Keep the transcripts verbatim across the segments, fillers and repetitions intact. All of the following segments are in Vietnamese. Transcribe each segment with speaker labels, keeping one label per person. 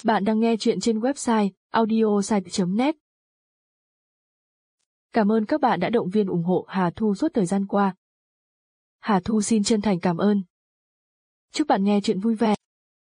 Speaker 1: Bạn đang nghe chuyện trên website audiosite chấm net. Cảm ơn các bạn đã động viên ủng hộ Hà Thu suốt thời gian qua. Hà Thu xin chân thành cảm ơn. Chúc bạn nghe chuyện vui vẻ.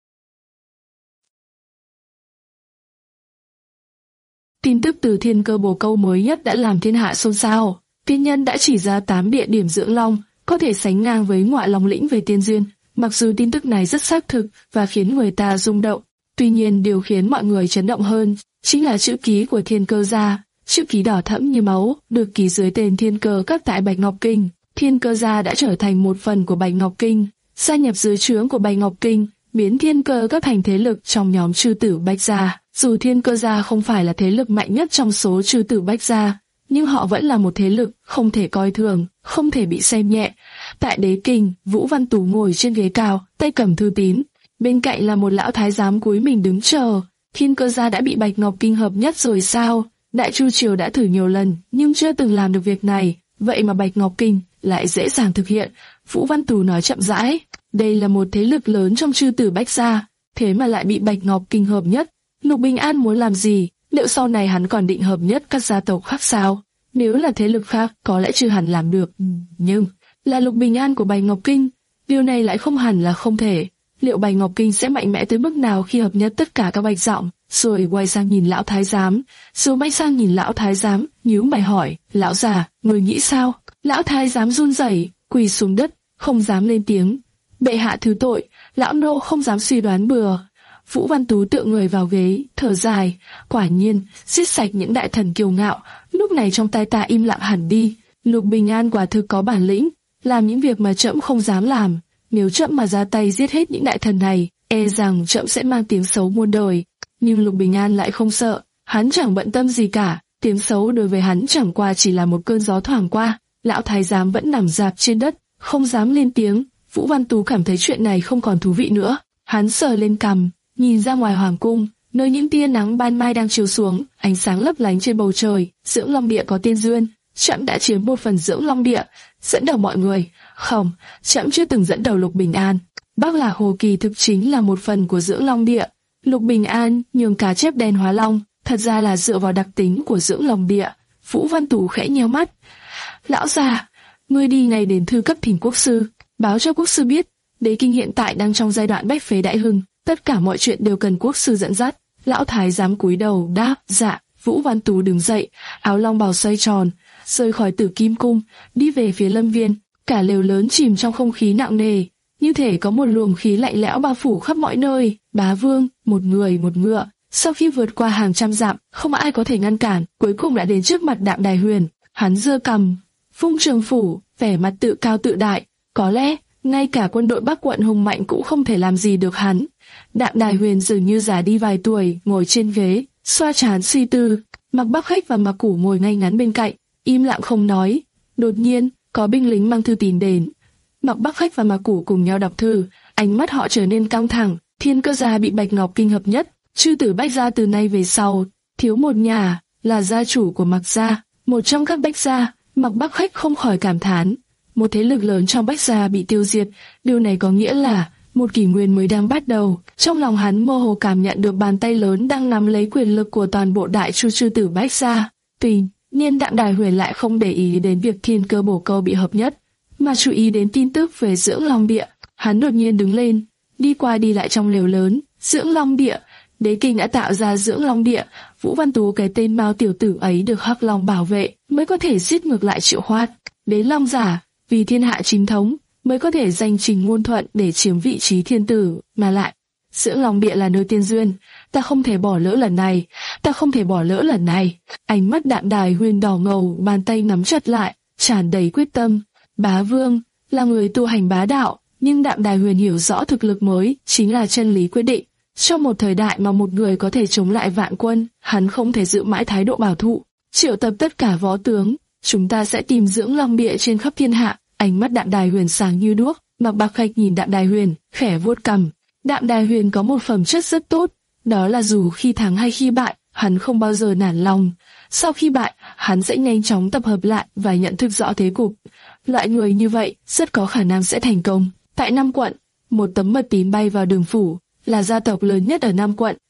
Speaker 2: Tin tức từ Thiên Cơ Bồ Câu mới nhất đã làm thiên hạ xôn xao. Tiên nhân đã chỉ ra tám địa điểm dưỡng long, có thể sánh ngang với Ngọa Long Lĩnh về tiên duyên. Mặc dù tin tức này rất xác thực và khiến người ta rung động, tuy nhiên điều khiến mọi người chấn động hơn chính là chữ ký của Thiên Cơ gia. Chữ ký đỏ thẫm như máu, được ký dưới tên Thiên Cơ các tại Bạch Ngọc Kinh. Thiên Cơ gia đã trở thành một phần của Bạch Ngọc Kinh, gia nhập dưới trướng của Bạch Ngọc Kinh, biến Thiên Cơ các thành thế lực trong nhóm Chư Tử Bách gia. Dù Thiên Cơ gia không phải là thế lực mạnh nhất trong số Chư Tử Bách gia, nhưng họ vẫn là một thế lực không thể coi thường, không thể bị xem nhẹ. Tại Đế Kinh, Vũ Văn Tú ngồi trên ghế cao, tay cầm thư tín, bên cạnh là một lão thái giám cúi mình đứng chờ. Thiên Cơ gia đã bị Bạch Ngọc Kinh hợp nhất rồi sao? Đại Chu triều đã thử nhiều lần, nhưng chưa từng làm được việc này, vậy mà Bạch Ngọc Kinh lại dễ dàng thực hiện. Vũ Văn Tú nói chậm rãi, đây là một thế lực lớn trong Chư Tử Bách gia, thế mà lại bị Bạch Ngọc Kinh hợp nhất. Lục Bình An muốn làm gì? Liệu sau này hắn còn định hợp nhất các gia tộc khác sao? Nếu là thế lực khác, có lẽ chưa hẳn làm được, nhưng là Lục Bình An của Bạch Ngọc Kinh, điều này lại không hẳn là không thể. Liệu Bạch Ngọc Kinh sẽ mạnh mẽ tới mức nào khi hợp nhất tất cả các bạch giọng? Rồi quay sang nhìn lão thái giám, rồi quay sang nhìn lão thái giám, nhíu mày hỏi, lão già, người nghĩ sao? Lão thái giám run rẩy, quỳ xuống đất, không dám lên tiếng. Bệ hạ thứ tội, lão nô không dám suy đoán bừa. Vũ Văn Tú tựa người vào ghế, thở dài, quả nhiên, giết sạch những đại thần kiêu ngạo, lúc này trong tai ta im lặng hẳn đi. Lục Bình An quả thực có bản lĩnh, làm những việc mà trẫm không dám làm. Nếu trẫm mà ra tay giết hết những đại thần này, e rằng trẫm sẽ mang tiếng xấu muôn đời. Nhưng Lục Bình An lại không sợ, hắn chẳng bận tâm gì cả, tiếng xấu đối với hắn chẳng qua chỉ là một cơn gió thoảng qua. Lão thái giám vẫn nằm rạp trên đất, không dám lên tiếng. Vũ Văn Tú cảm thấy chuyện này không còn thú vị nữa, hắn sờ lên cằm, nhìn ra ngoài hoàng cung, nơi những tia nắng ban mai đang chiếu xuống, ánh sáng lấp lánh trên bầu trời. Dưỡng Long Địa có tiên duyên, trẫm đã chiếm một phần Dưỡng Long Địa, dẫn đầu mọi người. Không, trẫm chưa từng dẫn đầu Lục Bình An. Bắc Lạc Hồ kỳ thực chính là một phần của Dưỡng Long Địa. Lục Bình An nhường cá chép đen hóa long, thật ra là dựa vào đặc tính của Dưỡng Long Địa. Vũ Văn Tú khẽ nheo mắt. Lão già, ngươi đi ngay đến thư cấp thỉnh quốc sư, báo cho quốc sư biết, Đế Kinh hiện tại đang trong giai đoạn bách phế đại hưng, tất cả mọi chuyện đều cần quốc sư dẫn dắt. Lão thái giám cúi đầu đáp, dạ. Vũ Văn Tú đứng dậy, áo long bào xoay tròn, rời khỏi Tử Kim Cung, đi về phía Lâm Viên. Cả lều lớn chìm trong không khí nặng nề, như thể có một luồng khí lạnh lẽo bao phủ khắp mọi nơi. Bá Vương, một người một ngựa, sau khi vượt qua hàng trăm dặm, không ai có thể ngăn cản, cuối cùng đã đến trước mặt Đạm Đài Huyền. Hắn giơ cằm, vung trường phủ, vẻ mặt tự cao tự đại. Có lẽ ngay cả quân đội Bắc quận hùng mạnh cũng không thể làm gì được hắn. Đạm Đài Huyền dường như già đi vài tuổi, ngồi trên ghế, xoa trán suy tư. Mạc Bắc Khách và Mạc Củ ngồi ngay ngắn bên cạnh, im lặng không nói. Đột nhiên, có binh lính mang thư tín đến. Mạc Bắc Khách và Mạc Củ cùng nhau đọc thư, ánh mắt họ trở nên căng thẳng. Thiên Cơ gia bị Bạch Ngọc Kinh hợp nhất, Chư Tử Bách gia từ nay về sau thiếu một nhà, là gia chủ của Mạc gia, một trong các Bách gia. Mạc Bắc Khách không khỏi cảm thán, một thế lực lớn trong Bách gia bị tiêu diệt, điều này có nghĩa là một kỷ nguyên mới đang bắt đầu. Trong lòng hắn mơ hồ cảm nhận được bàn tay lớn đang nắm lấy quyền lực của toàn bộ Đại Chu Chư Tử Bách gia. Tuy nhiên Đạm Đài Huyền lại không để ý đến việc Thiên Cơ Bổ Câu bị hợp nhất, mà chú ý đến tin tức về Dưỡng Long Địa. Hắn đột nhiên đứng lên, đi qua đi lại trong lều lớn. Dưỡng Long Địa, Đế Kinh đã tạo ra Dưỡng Long Địa. Vũ Văn Tú, cái tên Mao tiểu tử ấy được Hắc Long bảo vệ mới có thể giết ngược lại Triệu Hoát. Đế Long giả vì thiên hạ chính thống mới có thể giành Trình Ngôn Thuận để chiếm vị trí thiên tử, mà lại Dưỡng Long Địa là nơi tiên duyên, ta không thể bỏ lỡ lần này, ta không thể bỏ lỡ lần này. Ánh mắt Đạm Đài Huyền đỏ ngầu, bàn tay nắm chặt lại, tràn đầy quyết tâm. Bá Vương là người tu hành bá đạo, nhưng Đạm Đài Huyền hiểu rõ thực lực mới chính là chân lý quyết định. Trong một thời đại mà một người có thể chống lại vạn quân, hắn không thể giữ mãi thái độ bảo thủ. Triệu tập tất cả võ tướng, chúng ta sẽ tìm Dưỡng Long Địa trên khắp thiên hạ. Ánh mắt Đạm Đài Huyền sáng như đuốc. Mạc Bắc Khách nhìn Đạm Đài Huyền, khẽ vuốt cằm. Đạm Đài Huyền có một phẩm chất rất tốt, đó là dù khi thắng hay khi bại, hắn không bao giờ nản lòng. Sau khi bại, hắn sẽ nhanh chóng tập hợp lại và nhận thức rõ thế cục. Loại người như vậy rất có khả năng sẽ thành công. Tại Nam quận, một tấm mật tín bay vào Đường phủ, là gia tộc lớn nhất ở Nam quận.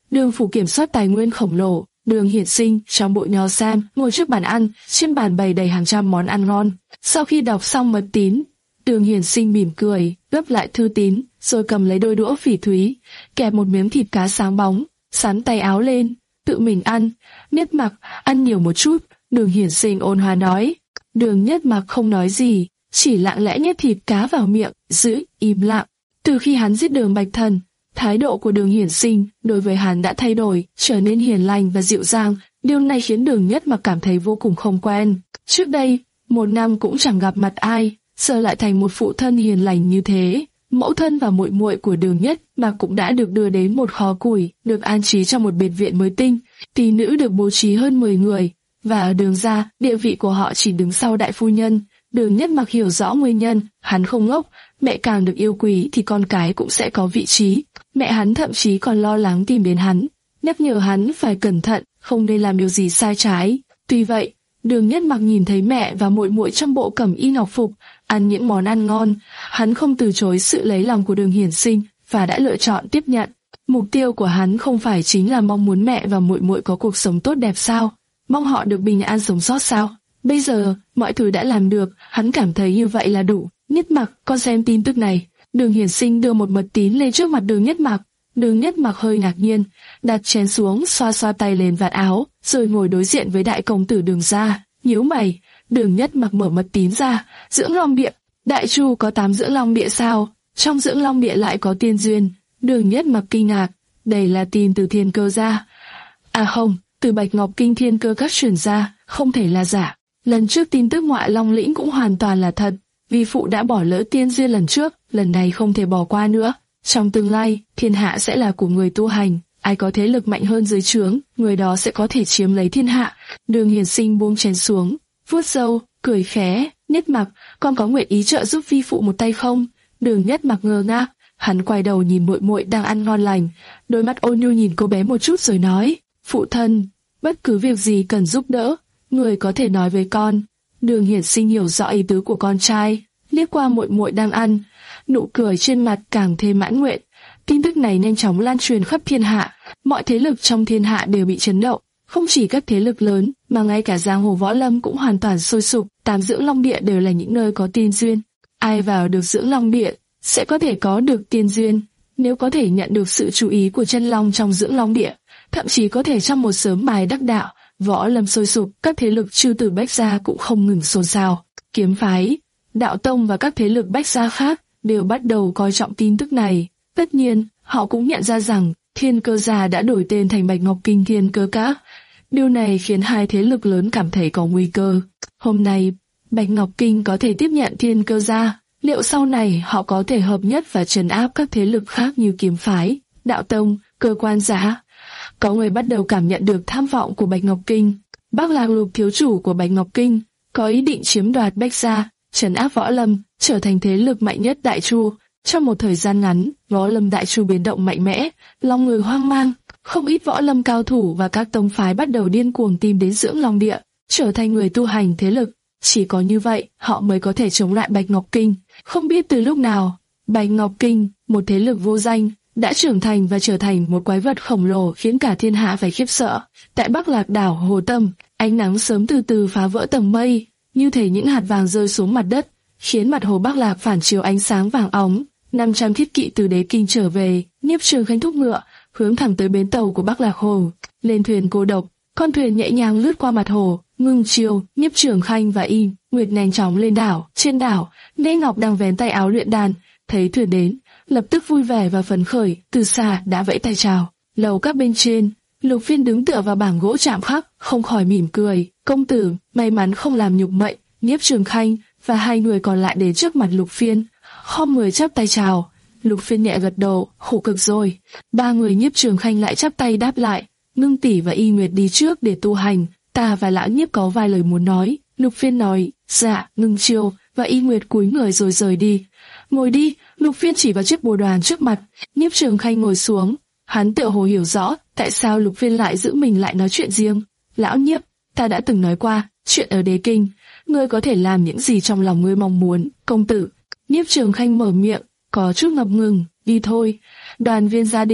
Speaker 2: Đường phủ kiểm soát tài nguyên khổng lồ. Đường Hiển Sinh trong bộ nho sam ngồi trước bàn ăn, trên bàn bày đầy hàng trăm món ăn ngon. Sau khi đọc xong mật tín, Đường Hiển Sinh mỉm cười, gấp lại thư tín, rồi cầm lấy đôi đũa phỉ thúy, kẹp một miếng thịt cá sáng bóng, sắn tay áo lên, tự mình ăn. Nhất Mặc, ăn nhiều một chút. Đường Hiển Sinh ôn hòa nói. Đường Nhất Mặc không nói gì, chỉ lặng lẽ nhét thịt cá vào miệng, giữ im lặng. Từ khi hắn giết Đường Bạch Thần, thái độ của Đường Hiển Sinh đối với hắn đã thay đổi, trở nên hiền lành và dịu dàng. Điều này khiến Đường Nhất Mặc cảm thấy vô cùng không quen. Trước đây, một năm cũng chẳng gặp mặt ai, giờ lại thành một phụ thân hiền lành như thế. Mẫu thân và muội muội của Đường Nhất Mặc cũng đã được đưa đến một kho củi, được an trí trong một biệt viện mới tinh. Tỷ nữ được bố trí hơn mười người, và ở Đường gia, địa vị của họ chỉ đứng sau đại phu nhân. Đường Nhất Mặc hiểu rõ nguyên nhân, hắn không ngốc, mẹ càng được yêu quý thì con cái cũng sẽ có vị trí. Mẹ hắn thậm chí còn lo lắng tìm đến hắn, nhắc nhở hắn phải cẩn thận, không nên làm điều gì sai trái. Tuy vậy, Đường Nhất Mặc nhìn thấy mẹ và muội muội trong bộ cẩm y ngọc phục, ăn những món ăn ngon, hắn không từ chối sự lấy lòng của Đường Hiển Sinh và đã lựa chọn tiếp nhận. Mục tiêu của hắn không phải chính là mong muốn mẹ và muội muội có cuộc sống tốt đẹp sao? Mong họ được bình an sống sót sao? Bây giờ, mọi thứ đã làm được, hắn cảm thấy như vậy là đủ. Nhất Mặc, con xem tin tức này. Đường Hiển Sinh đưa một mật tín lên trước mặt Đường Nhất Mặc. Đường Nhất Mặc hơi ngạc nhiên, đặt chén xuống, xoa xoa tay lên vạt áo, rồi ngồi đối diện với đại công tử Đường gia. Nhíu mày, Đường Nhất Mặc mở mật tín ra. Dưỡng Long Bịa, Đại Chu có tám Dưỡng Long Bịa sao? Trong Dưỡng Long Bịa lại có tiên duyên. Đường Nhất Mặc kinh ngạc, đây là tin từ Thiên Cơ gia. À không, từ Bạch Ngọc Kinh Thiên Cơ các truyền ra, không thể là giả. Lần trước tin tức ngoại Long lĩnh cũng hoàn toàn là thật. Vi phụ đã bỏ lỡ tiên duyên lần trước, lần này không thể bỏ qua nữa. Trong tương lai, thiên hạ sẽ là của người tu hành, ai có thế lực mạnh hơn dưới trướng, người đó sẽ có thể chiếm lấy thiên hạ. Đường Hiển Sinh buông chén xuống, vuốt râu, cười khẽ. Nhất Mặc, con có nguyện ý trợ giúp vi phụ một tay không? Đường Nhất Mặc ngơ ngác, hắn quay đầu nhìn muội muội đang ăn ngon lành, đôi mắt ôn nhu nhìn cô bé một chút rồi nói: Phụ thân, bất cứ việc gì cần giúp đỡ, người có thể nói với con. Đường Hiển Sinh hiểu rõ ý tứ của con trai, liếc qua muội muội đang ăn, nụ cười trên mặt càng thêm mãn nguyện. Tin tức này nhanh chóng lan truyền khắp thiên hạ, mọi thế lực trong thiên hạ đều bị chấn động, không chỉ các thế lực lớn, mà ngay cả giang hồ võ lâm cũng hoàn toàn sôi sục. Tám Dưỡng Long Địa đều là những nơi có tiên duyên, ai vào được Dưỡng Long Địa sẽ có thể có được tiên duyên. Nếu có thể nhận được sự chú ý của chân long trong Dưỡng Long Địa, thậm chí có thể trong một sớm mai đắc đạo. Võ lâm sôi sục, các thế lực chư tử bách gia cũng không ngừng xôn xao. Kiếm phái, đạo tông và các thế lực bách gia khác đều bắt đầu coi trọng tin tức này. Tất nhiên, họ cũng nhận ra rằng Thiên Cơ gia đã đổi tên thành Bạch Ngọc Kinh Thiên Cơ Các. Điều này khiến hai thế lực lớn cảm thấy có nguy cơ. Hôm nay, Bạch Ngọc Kinh có thể tiếp nhận Thiên Cơ gia, liệu sau này họ có thể hợp nhất và trấn áp các thế lực khác như kiếm phái, đạo tông, cơ quan giả? Có người bắt đầu cảm nhận được tham vọng của Bạch Ngọc Kinh. Bắc Lạc Lục thiếu chủ của Bạch Ngọc Kinh có ý định chiếm đoạt Bách gia, trấn áp võ lâm, trở thành thế lực mạnh nhất Đại Chu. Trong một thời gian ngắn, võ lâm Đại Chu biến động mạnh mẽ, lòng người hoang mang. Không ít võ lâm cao thủ và các tông phái bắt đầu điên cuồng tìm đến Dưỡng Long Địa, trở thành người tu hành thế lực. Chỉ có như vậy, họ mới có thể chống lại Bạch Ngọc Kinh. Không biết từ lúc nào, Bạch Ngọc Kinh, một thế lực vô danh, đã trưởng thành và trở thành một quái vật khổng lồ khiến cả thiên hạ phải khiếp sợ. Tại Bắc Lạc đảo Hồ Tâm, ánh nắng sớm từ từ phá vỡ tầng mây, như thể những hạt vàng rơi xuống mặt đất, khiến mặt hồ Bắc Lạc phản chiếu ánh sáng vàng óng. năm trăm thiết kỵ từ Đế Kinh trở về, Nhiếp Trường Khanh thúc ngựa, hướng thẳng tới bến tàu của Bắc Lạc Hồ. Lên thuyền cô độc, con thuyền nhẹ nhàng lướt qua mặt hồ. Ngưng chiều, Nhiếp Trường Khanh và Y Nguyệt nhanh chóng lên đảo. Trên đảo, Lê Ngọc đang vén tay áo luyện đàn, thấy thuyền đến, lập tức vui vẻ và phấn khởi, từ xa đã vẫy tay chào. Lầu các bên trên, Lục Phiên đứng tựa vào bảng gỗ chạm khắc, không khỏi mỉm cười. Công tử, may mắn không làm nhục mệnh. Nhiếp Trường Khanh và hai người còn lại đến trước mặt Lục Phiên, khom người chắp tay chào. Lục Phiên nhẹ gật đầu, khổ cực rồi. Ba người Nhiếp Trường Khanh lại chắp tay đáp lại. Ngưng tỷ và Y Nguyệt đi trước để tu hành, ta và lão Nhiếp có vài lời muốn nói. Lục Phiên nói, dạ. Ngưng chiều và Y Nguyệt cúi người rồi rời đi. Ngồi đi. Lục Phiên chỉ vào chiếc bồ đoàn trước mặt. Nhiếp Trường Khanh ngồi xuống. Hắn tựa hồ hiểu rõ tại sao Lục Phiên lại giữ mình lại nói chuyện riêng. Lão Nhiếp, ta đã từng nói qua, chuyện ở Đế Kinh, ngươi có thể làm những gì trong lòng ngươi mong muốn. Công tử. Nhiếp Trường Khanh mở miệng, có chút ngập ngừng. Đi thôi. Đoàn viên gia đình thật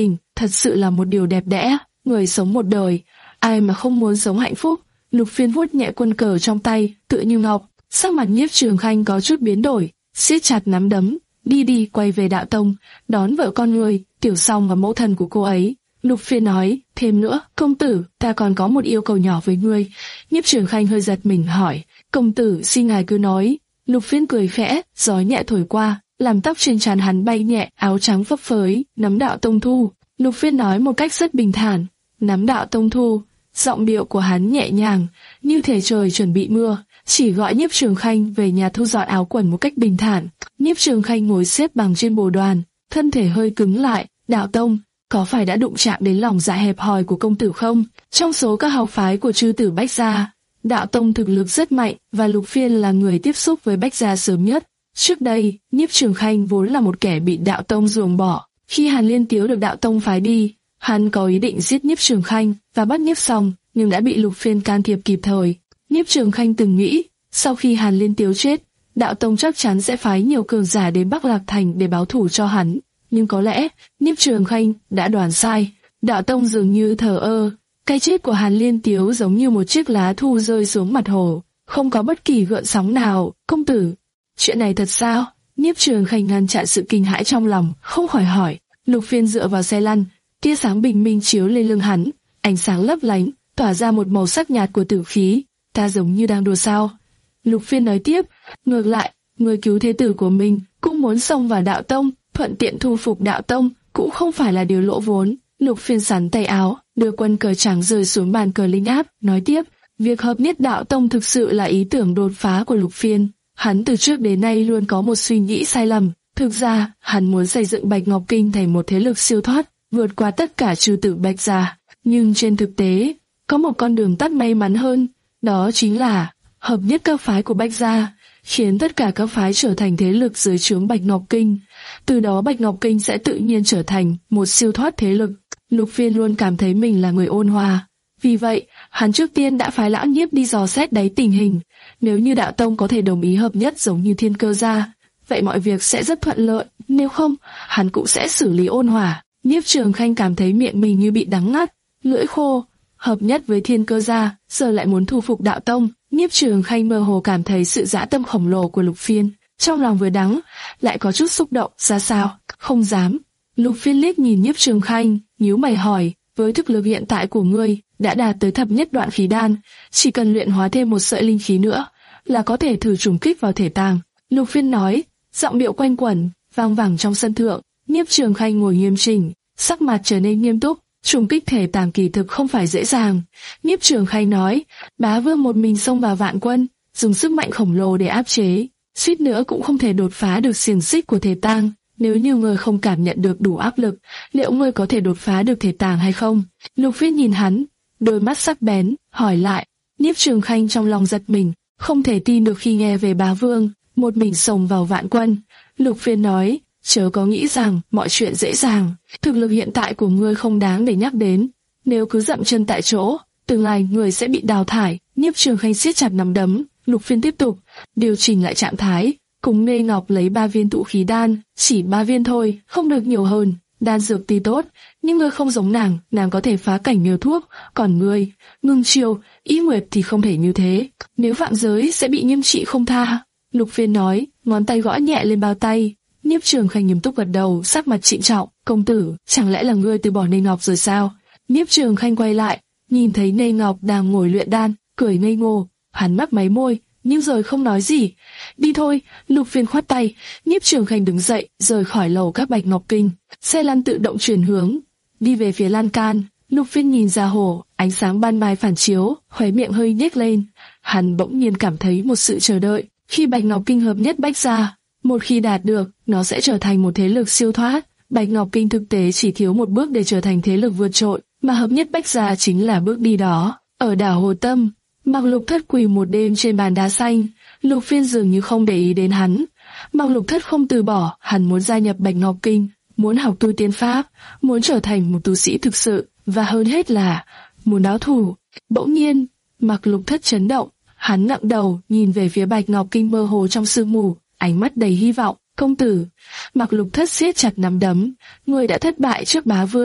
Speaker 2: thật sự là một điều đẹp đẽ. Người sống một đời, ai mà không muốn sống hạnh phúc. Lục Phiên vuốt nhẹ quân cờ trong tay, tựa như ngọc. Sắc mặt Nhiếp Trường Khanh có chút biến đổi, siết chặt nắm đấm. Đi đi, quay về đạo tông, đón vợ con người, Tiểu Song và mẫu thân của cô ấy. Lục Phiên nói, thêm nữa, công tử, ta còn có một yêu cầu nhỏ với ngươi. Nhiếp Trường Khanh hơi giật mình hỏi, công tử, xin ngài cứ nói. Lục Phiên cười khẽ, gió nhẹ thổi qua, làm tóc trên trán hắn bay nhẹ, áo trắng phấp phới, nắm đạo tông thu. Lục Phiên nói một cách rất bình thản, nắm đạo tông thu. Giọng điệu của hắn nhẹ nhàng, như thể trời chuẩn bị mưa, chỉ gọi Nhiếp Trường Khanh về nhà thu dọn áo quần một cách bình thản. Nhiếp Trường Khanh ngồi xếp bằng trên bồ đoàn, thân thể hơi cứng lại. Đạo tông, có phải đã đụng chạm đến lòng dạ hẹp hòi của công tử không? Trong số các học phái của chư tử Bách gia, đạo tông thực lực rất mạnh và Lục Phiên là người tiếp xúc với Bách gia sớm nhất. Trước đây, Nhiếp Trường Khanh vốn là một kẻ bị đạo tông ruồng bỏ. Khi Hàn Liên Tiếu được đạo tông phái đi, hắn có ý định giết Nhiếp Trường Khanh và bắt Nhiếp Song, nhưng đã bị Lục Phiên can thiệp kịp thời. Nhiếp Trường Khanh từng nghĩ, sau khi Hàn Liên Tiếu chết, đạo tông chắc chắn sẽ phái nhiều cường giả đến Bắc Lạc Thành để báo thù cho hắn. Nhưng có lẽ, Nhiếp Trường Khanh đã đoán sai. Đạo tông dường như thờ ơ. Cái chết của Hàn Liên Tiếu giống như một chiếc lá thu rơi xuống mặt hồ, không có bất kỳ gợn sóng nào. Công tử, chuyện này thật sao? Nhiếp Trường Khanh ngăn chặn sự kinh hãi trong lòng, không khỏi hỏi. Lục Phiên dựa vào xe lăn, tia sáng bình minh chiếu lên lưng hắn, ánh sáng lấp lánh, tỏa ra một màu sắc nhạt của tử khí. Ta giống như đang đùa sao? Lục Phiên nói tiếp, ngược lại, người cứu thế tử của mình cũng muốn xông vào đạo tông, thuận tiện thu phục đạo tông, cũng không phải là điều lỗ vốn. Lục Phiên sắn tay áo, đưa quân cờ trắng rơi xuống bàn cờ linh áp, nói tiếp, việc hợp nhất đạo tông thực sự là ý tưởng đột phá của Lục Phiên. Hắn từ trước đến nay luôn có một suy nghĩ sai lầm. Thực ra, hắn muốn xây dựng Bạch Ngọc Kinh thành một thế lực siêu thoát, vượt qua tất cả chư tử Bạch gia. Nhưng trên thực tế, có một con đường tắt may mắn hơn, đó chính là hợp nhất các phái của Bạch gia, khiến tất cả các phái trở thành thế lực dưới trướng Bạch Ngọc Kinh. Từ đó Bạch Ngọc Kinh sẽ tự nhiên trở thành một siêu thoát thế lực. Lục Phiên luôn cảm thấy mình là người ôn hòa. Vì vậy, hắn trước tiên đã phái Lão Nhiếp đi dò xét đáy tình hình. Nếu như đạo tông có thể đồng ý hợp nhất giống như Thiên Cơ gia, vậy mọi việc sẽ rất thuận lợi. Nếu không, hắn cũng sẽ xử lý ôn hòa. Nhiếp Trường Khanh cảm thấy miệng mình như bị đắng ngắt, lưỡi khô. Hợp nhất với Thiên Cơ gia, giờ lại muốn thu phục đạo tông. Nhiếp Trường Khanh mơ hồ cảm thấy sự dã tâm khổng lồ của Lục Phiên, trong lòng vừa đắng, lại có chút xúc động. Ra sao? Không dám. Lục Phiên liếc nhìn Nhiếp Trường Khanh, nhíu mày hỏi, với thực lực hiện tại của ngươi, đã đạt tới thập nhất đoạn khí đan, chỉ cần luyện hóa thêm một sợi linh khí nữa, là có thể thử trùng kích vào thể tàng. Lục Phiên nói, giọng điệu quanh quẩn, vang vẳng trong sân thượng. Nhiếp Trường Khanh ngồi nghiêm chỉnh, sắc mặt trở nên nghiêm túc. Trùng kích thể tàng kỳ thực không phải dễ dàng. Nhiếp Trường Khanh nói, bá vương một mình xông vào vạn quân, dùng sức mạnh khổng lồ để áp chế, suýt nữa cũng không thể đột phá được xiềng xích của thể tàng. Nếu như ngươi không cảm nhận được đủ áp lực, liệu ngươi có thể đột phá được thể tàng hay không? Lục Phiên nhìn hắn, đôi mắt sắc bén, hỏi lại. Nhiếp Trường Khanh trong lòng giật mình, không thể tin được khi nghe về bá vương một mình xông vào vạn quân. Lục Phiên nói, chớ có nghĩ rằng mọi chuyện dễ dàng. Thực lực hiện tại của ngươi không đáng để nhắc đến. Nếu cứ dậm chân tại chỗ, tương lai ngươi sẽ bị đào thải. Nhiếp Trường Khanh siết chặt nắm đấm. Lục Phiên tiếp tục điều chỉnh lại trạng thái, cùng Nê Ngọc lấy ba viên tụ khí đan, chỉ ba viên thôi, không được nhiều hơn. Đan dược tuy tốt, nhưng ngươi không giống nàng, nàng có thể phá cảnh nhờ thuốc, còn ngươi, Ngưng Chiêu, Ý Nguyệt thì không thể như thế. Nếu phạm giới sẽ bị nghiêm trị không tha. Lục Phiên nói, ngón tay gõ nhẹ lên bao tay. Nhiếp Trường Khanh nghiêm túc gật đầu, sắc mặt trịnh trọng. Công tử, chẳng lẽ là ngươi từ bỏ Nê Ngọc rồi sao? Nhiếp Trường Khanh quay lại, nhìn thấy Nê Ngọc đang ngồi luyện đan, cười ngây ngô. Hắn mấp máy môi, nhưng rồi không nói gì. Đi thôi. Lục Phiên khoát tay. Nhiếp Trường Khanh đứng dậy, rời khỏi lầu các Bạch Ngọc Kinh. Xe lăn tự động chuyển hướng, đi về phía lan can. Lục Phiên nhìn ra hồ, ánh sáng ban mai phản chiếu, khóe miệng hơi nhếch lên. Hắn bỗng nhiên cảm thấy một sự chờ đợi. Khi Bạch Ngọc Kinh hợp nhất Bách gia, một khi đạt được, nó sẽ trở thành một thế lực siêu thoát. Bạch Ngọc Kinh thực tế chỉ thiếu một bước để trở thành thế lực vượt trội, mà hợp nhất Bách gia chính là bước đi đó. Ở đảo Hồ Tâm, Mạc Lục Thất quỳ một đêm trên bàn đá xanh. Lục Phiên dường như không để ý đến hắn. Mạc Lục Thất không từ bỏ, hắn muốn gia nhập Bạch Ngọc Kinh, muốn học tu tiên pháp, muốn trở thành một tu sĩ thực sự, và hơn hết là muốn báo thù. Bỗng nhiên, Mạc Lục Thất chấn động, hắn ngẩng đầu nhìn về phía Bạch Ngọc Kinh mơ hồ trong sương mù, ánh mắt đầy hy vọng. Công tử. Mạc Lục Thất siết chặt nắm đấm, người đã thất bại trước bá vương,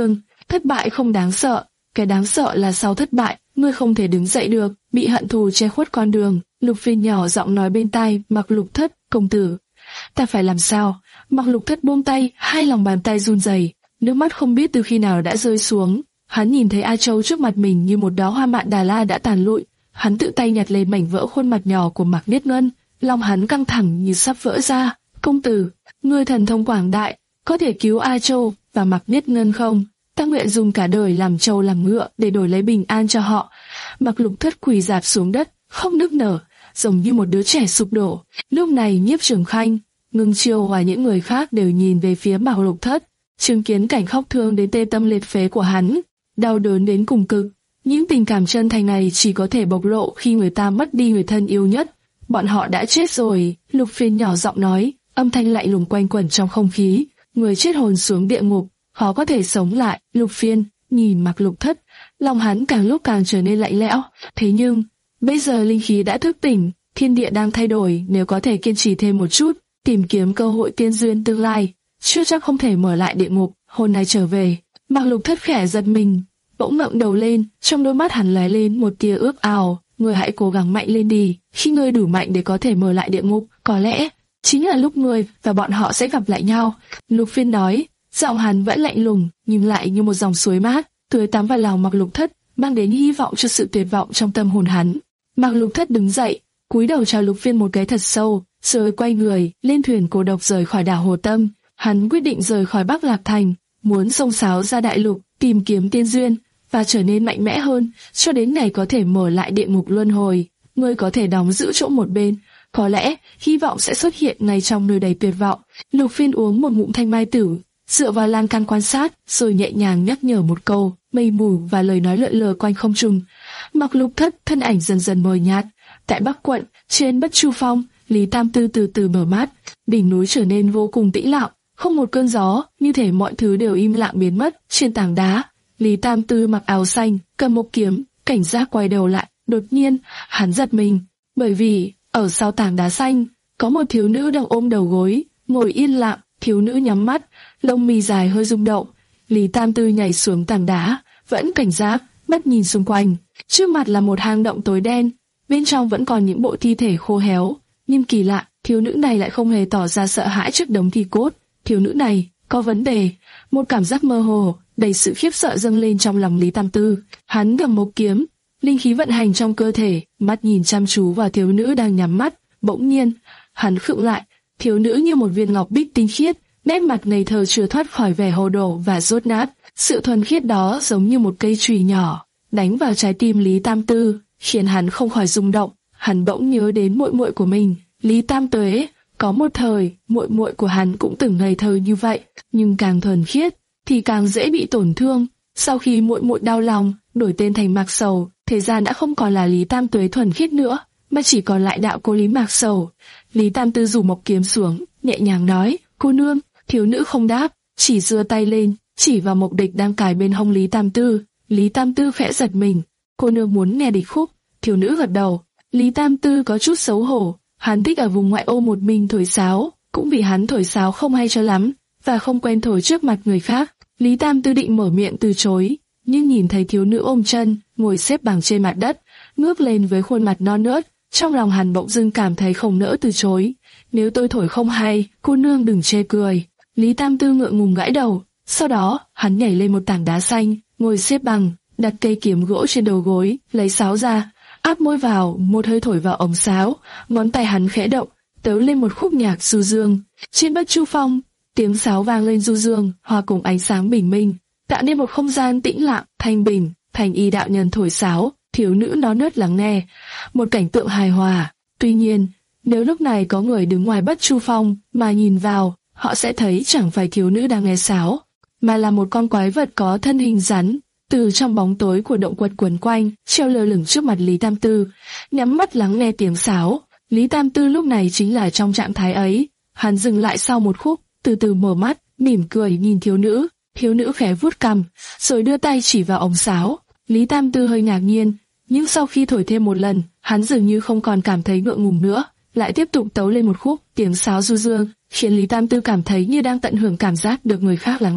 Speaker 2: Thất bại không đáng sợ, cái đáng sợ là sau thất bại, ngươi không thể đứng dậy được, bị hận thù che khuất con đường. Lục Phiên nhỏ giọng nói bên tai Mạc Lục Thất, công tử, ta phải làm sao? Mạc Lục Thất buông tay, hai lòng bàn tay run rẩy, nước mắt không biết từ khi nào đã rơi xuống. Hắn nhìn thấy A Châu trước mặt mình như một đóa hoa mạn Đà La đã tàn lụi, hắn tự tay nhặt lên mảnh vỡ khuôn mặt nhỏ của Mạc Niết Ngân, lòng hắn căng thẳng như sắp vỡ ra. Công tử, ngươi thần thông quảng đại, có thể cứu A Châu và Mạc Niết Ngân không? Ta nguyện dùng cả đời làm trâu làm ngựa để đổi lấy bình an cho họ. Mạc Lục Thất quỳ rạp xuống đất, không nức nở, giống như một đứa trẻ sụp đổ. Lúc này Nhiếp Trường Khanh, Ngưng Chiêu và những người khác đều nhìn về phía Mạc Lục Thất, chứng kiến cảnh khóc thương đến tê tâm liệt phế của hắn, đau đớn đến cùng cực. Những tình cảm chân thành này chỉ có thể bộc lộ khi người ta mất đi người thân yêu nhất. Bọn họ đã chết rồi, Lục Phiên nhỏ giọng nói, âm thanh lạnh lùng quanh quẩn trong không khí. Người chết hồn xuống địa ngục, khó có thể sống lại. Lục Phiên nhìn Mạc Lục Thất, lòng hắn càng lúc càng trở nên lạnh lẽo. Thế nhưng bây giờ linh khí đã thức tỉnh, thiên địa đang thay đổi, nếu có thể kiên trì thêm một chút, tìm kiếm cơ hội tiên duyên tương lai, chưa chắc không thể mở lại địa ngục. Hồn này trở về. Mạc Lục Thất khẽ giật mình, bỗng ngẩng đầu lên, trong đôi mắt hắn lóe lên một tia ước ao. Ngươi hãy cố gắng mạnh lên đi, khi ngươi đủ mạnh để có thể mở lại địa ngục, có lẽ chính là lúc ngươi và bọn họ sẽ gặp lại nhau. Lục Phiên nói, giọng hắn vẫn lạnh lùng, nhưng lại như một dòng suối mát, tưới tắm vào lòng Mạc Lục Thất, mang đến hy vọng cho sự tuyệt vọng trong tâm hồn hắn. Mạc Lục Thất đứng dậy, cúi đầu chào Lục Phiên một cái thật sâu, rồi quay người lên thuyền cô độc rời khỏi đảo Hồ Tâm. Hắn quyết định rời khỏi Bắc Lạc Thành, muốn xông xáo ra đại lục, tìm kiếm tiên duyên và trở nên mạnh mẽ hơn, cho đến ngày có thể mở lại địa ngục luân hồi. Ngươi có thể đóng giữ chỗ một bên, có lẽ hy vọng sẽ xuất hiện ngay trong nơi đầy tuyệt vọng. Lục Phiên uống một ngụm thanh mai tử, dựa vào lan can quan sát, rồi nhẹ nhàng nhắc nhở một câu. Mây mù và lời nói lượn lờ quanh không trung. Mạc Lục Thất thân ảnh dần dần mờ nhạt. Tại Bắc quận, trên Bất Chu Phong, Lý Tam Tư từ từ mở mắt. Đỉnh núi trở nên vô cùng tĩnh lặng, không một cơn gió, như thể mọi thứ đều im lặng biến mất. Trên tảng đá, Lý Tam Tư mặc áo xanh, cầm một kiếm, cảnh giác quay đầu lại. Đột nhiên, hắn giật mình, bởi vì ở sau tảng đá xanh có một thiếu nữ đang ôm đầu gối, ngồi yên lặng. Thiếu nữ nhắm mắt, lông mi dài hơi rung động. Lý Tam Tư nhảy xuống tảng đá, vẫn cảnh giác, mắt nhìn xung quanh. Trước mặt là một hang động tối đen, bên trong vẫn còn những bộ thi thể khô héo. Nhưng kỳ lạ, thiếu nữ này lại không hề tỏ ra sợ hãi trước đống thi cốt. Thiếu nữ này có vấn đề. Một cảm giác mơ hồ, đầy sự khiếp sợ dâng lên trong lòng Lý Tam Tư. Hắn cầm một kiếm, linh khí vận hành trong cơ thể, mắt nhìn chăm chú vào thiếu nữ đang nhắm mắt. Bỗng nhiên, hắn khựng lại. Thiếu nữ như một viên ngọc bích tinh khiết, nét mặt ngây thơ chưa thoát khỏi vẻ hồ đồ và rốt nát. Sự thuần khiết đó giống như một cây chùy nhỏ, đánh vào trái tim Lý Tam Tư, khiến hắn không khỏi rung động. Hắn bỗng nhớ đến muội muội của mình, Lý Tam Tuế. Có một thời, muội muội của hắn cũng từng ngây thơ như vậy, nhưng càng thuần khiết thì càng dễ bị tổn thương. Sau khi muội muội đau lòng, đổi tên thành Mạc Sầu, thế gian đã không còn là Lý Tam Tuế thuần khiết nữa, mà chỉ còn lại đạo cô Lý Mạc Sầu. Lý Tam Tư rủ mộc kiếm xuống, nhẹ nhàng nói, cô nương. Thiếu nữ không đáp, chỉ giơ tay lên, chỉ vào Mộc Địch đang cài bên hông Lý Tam Tư. Lý Tam Tư khẽ giật mình, cô nương muốn nghe địch khúc. Thiếu nữ gật đầu. Lý Tam Tư có chút xấu hổ, hắn thích ở vùng ngoại ô một mình thổi sáo, cũng vì hắn thổi sáo không hay cho lắm, và không quen thổi trước mặt người khác. Lý Tam Tư định mở miệng từ chối, nhưng nhìn thấy thiếu nữ ôm chân, ngồi xếp bằng trên mặt đất, ngước lên với khuôn mặt non nớt, trong lòng hắn bỗng dưng cảm thấy không nỡ từ chối. Nếu tôi thổi không hay, cô nương đừng chê cười. Lý Tam Tư ngượng ngùng gãi đầu, sau đó hắn nhảy lên một tảng đá xanh, ngồi xếp bằng, đặt cây kiếm gỗ trên đầu gối, lấy sáo ra, áp môi vào, một hơi thổi vào ống sáo, ngón tay hắn khẽ động, tấu lên một khúc nhạc du dương. Trên Bất Chu Phong, tiếng sáo vang lên du dương, hòa cùng ánh sáng bình minh, tạo nên một không gian tĩnh lặng, thanh bình. Thành y đạo nhân thổi sáo, thiếu nữ non nớt lắng nghe, một cảnh tượng hài hòa. Tuy nhiên, nếu lúc này có người đứng ngoài Bất Chu Phong mà nhìn vào, họ sẽ thấy chẳng phải thiếu nữ đang nghe sáo, mà là một con quái vật có thân hình rắn, từ trong bóng tối của động quật quẩn quanh, treo lơ lửng trước mặt Lý Tam Tư, nhắm mắt lắng nghe tiếng sáo. Lý Tam Tư lúc này chính là trong trạng thái ấy. Hắn dừng lại sau một khúc, từ từ mở mắt, mỉm cười nhìn thiếu nữ. Thiếu nữ khẽ vuốt cằm, rồi đưa tay chỉ vào ống sáo. Lý Tam Tư hơi ngạc nhiên, nhưng sau khi thổi thêm một lần, hắn dường như không còn cảm thấy ngượng ngùng nữa, lại tiếp tục tấu lên một khúc. Tiếng sáo du dương khiến Lý Tam Tư cảm thấy như đang tận hưởng cảm giác được người khác lắng nghe.